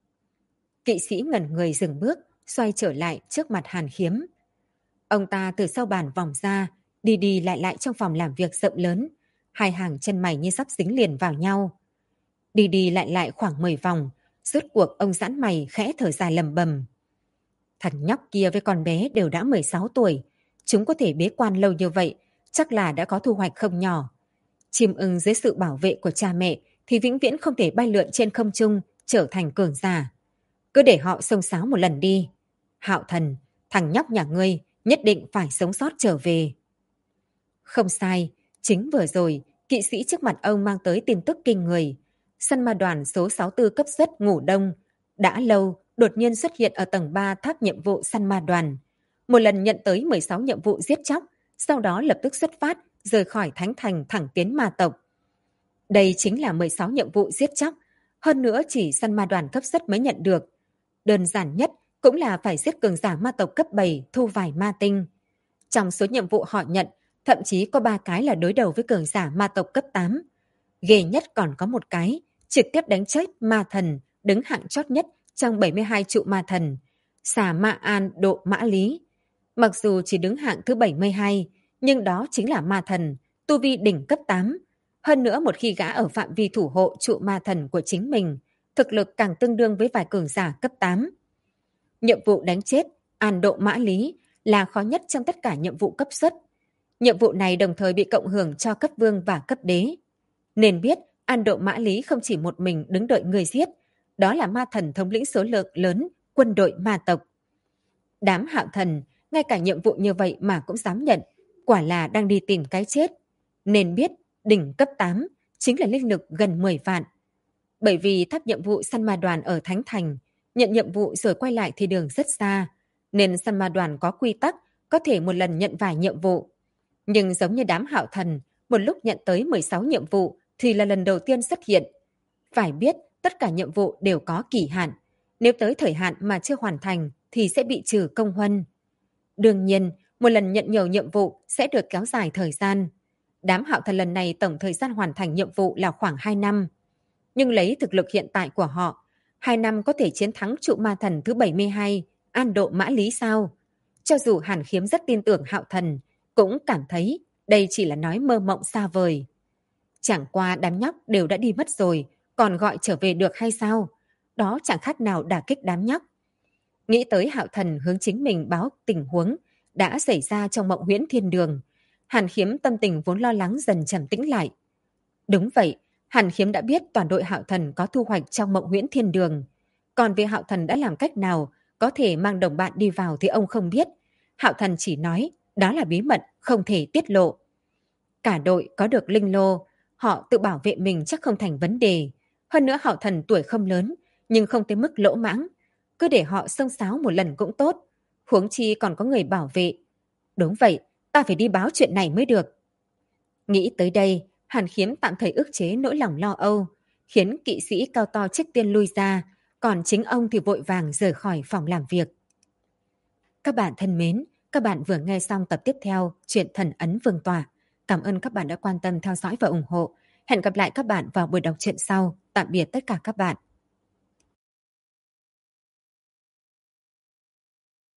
Kỵ sĩ ngẩn người dừng bước, xoay trở lại trước mặt Hàn Khiếm. Ông ta từ sau bàn vòng ra, đi đi lại lại trong phòng làm việc rộng lớn. Hai hàng chân mày như sắp dính liền vào nhau. Đi đi lại lại khoảng 10 vòng, rốt cuộc ông giãn mày khẽ thở dài lầm bầm. Thằng nhóc kia với con bé đều đã 16 tuổi. Chúng có thể bế quan lâu như vậy, chắc là đã có thu hoạch không nhỏ. Chim ưng dưới sự bảo vệ của cha mẹ thì vĩnh viễn không thể bay lượn trên không trung, trở thành cường giả. Cứ để họ xông xáo một lần đi. Hạo Thần, thằng nhóc nhà ngươi nhất định phải sống sót trở về. Không sai, chính vừa rồi, kỵ sĩ trước mặt ông mang tới tin tức kinh người. Săn ma đoàn số 64 cấp xuất ngủ đông, đã lâu đột nhiên xuất hiện ở tầng 3 tháp nhiệm vụ săn ma đoàn. Một lần nhận tới 16 nhiệm vụ giết chóc, sau đó lập tức xuất phát, rời khỏi Thánh Thành thẳng tiến ma tộc. Đây chính là 16 nhiệm vụ giết chóc, hơn nữa chỉ săn ma đoàn cấp xuất mới nhận được. Đơn giản nhất cũng là phải giết cường giả ma tộc cấp 7 thu vài ma tinh. Trong số nhiệm vụ họ nhận, thậm chí có 3 cái là đối đầu với cường giả ma tộc cấp 8. Ghê nhất còn có một cái, trực tiếp đánh chết ma thần, đứng hạng chót nhất trong 72 trụ ma thần, xà Ma An Độ Mã Lý. Mặc dù chỉ đứng hạng thứ 72, nhưng đó chính là ma thần, tu vi đỉnh cấp 8. Hơn nữa một khi gã ở phạm vi thủ hộ trụ ma thần của chính mình, thực lực càng tương đương với vài cường giả cấp 8. Nhiệm vụ đánh chết An Độ Mã Lý là khó nhất trong tất cả nhiệm vụ cấp xuất. Nhiệm vụ này đồng thời bị cộng hưởng cho cấp vương và cấp đế. Nên biết An Độ Mã Lý không chỉ một mình đứng đợi người giết, đó là ma thần thống lĩnh số lượng lớn quân đội ma tộc. Đám Hạo Thần, ngay cả nhiệm vụ như vậy mà cũng dám nhận, quả là đang đi tìm cái chết. Nên biết đỉnh cấp 8 chính là linh lực gần 10 vạn. Bởi vì tháp nhiệm vụ săn ma đoàn ở Thánh Thành, nhận nhiệm vụ rồi quay lại thì đường rất xa, nên săn ma đoàn có quy tắc, có thể một lần nhận vài nhiệm vụ. Nhưng giống như đám Hạo Thần, một lúc nhận tới 16 nhiệm vụ thì là lần đầu tiên xuất hiện. Phải biết tất cả nhiệm vụ đều có kỳ hạn. Nếu tới thời hạn mà chưa hoàn thành thì sẽ bị trừ công huân. Đương nhiên, một lần nhận nhiều nhiệm vụ sẽ được kéo dài thời gian. Đám Hạo Thần lần này tổng thời gian hoàn thành nhiệm vụ là khoảng 2 năm. Nhưng lấy thực lực hiện tại của họ, 2 năm có thể chiến thắng trụ ma thần thứ 72, An Độ Mã Lý sao? Cho dù Hàn Khiếm rất tin tưởng Hạo Thần, cũng cảm thấy đây chỉ là nói mơ mộng xa vời. Chẳng qua đám nhóc đều đã đi mất rồi, còn gọi trở về được hay sao? Đó chẳng khác nào đả kích đám nhóc. Nghĩ tới Hạo Thần hướng chính mình báo tình huống đã xảy ra trong mộng huyễn thiên đường. Hàn Khiếm tâm tình vốn lo lắng dần trầm tĩnh lại. Đúng vậy, Hàn Khiếm đã biết toàn đội Hạo Thần có thu hoạch trong mộng huyễn thiên đường. Còn về Hạo Thần đã làm cách nào có thể mang đồng bạn đi vào thì ông không biết. Hạo Thần chỉ nói đó là bí mật không thể tiết lộ. Cả đội có được linh lô, họ tự bảo vệ mình chắc không thành vấn đề. Hơn nữa Hạo Thần tuổi không lớn, nhưng không tới mức lỗ mãng. Cứ để họ xông xáo một lần cũng tốt. Huống chi còn có người bảo vệ. Đúng vậy, ta phải đi báo chuyện này mới được. Nghĩ tới đây, Hàn Khiếm tạm thời ức chế nỗi lòng lo âu, khiến kỵ sĩ cao to trích tiên lui ra, còn chính ông thì vội vàng rời khỏi phòng làm việc. Các bạn thân mến, các bạn vừa nghe xong tập tiếp theo chuyện Thần Ấn Vương Tọa. Cảm ơn các bạn đã quan tâm theo dõi và ủng hộ. Hẹn gặp lại các bạn vào buổi đọc truyện sau. Tạm biệt tất cả các bạn.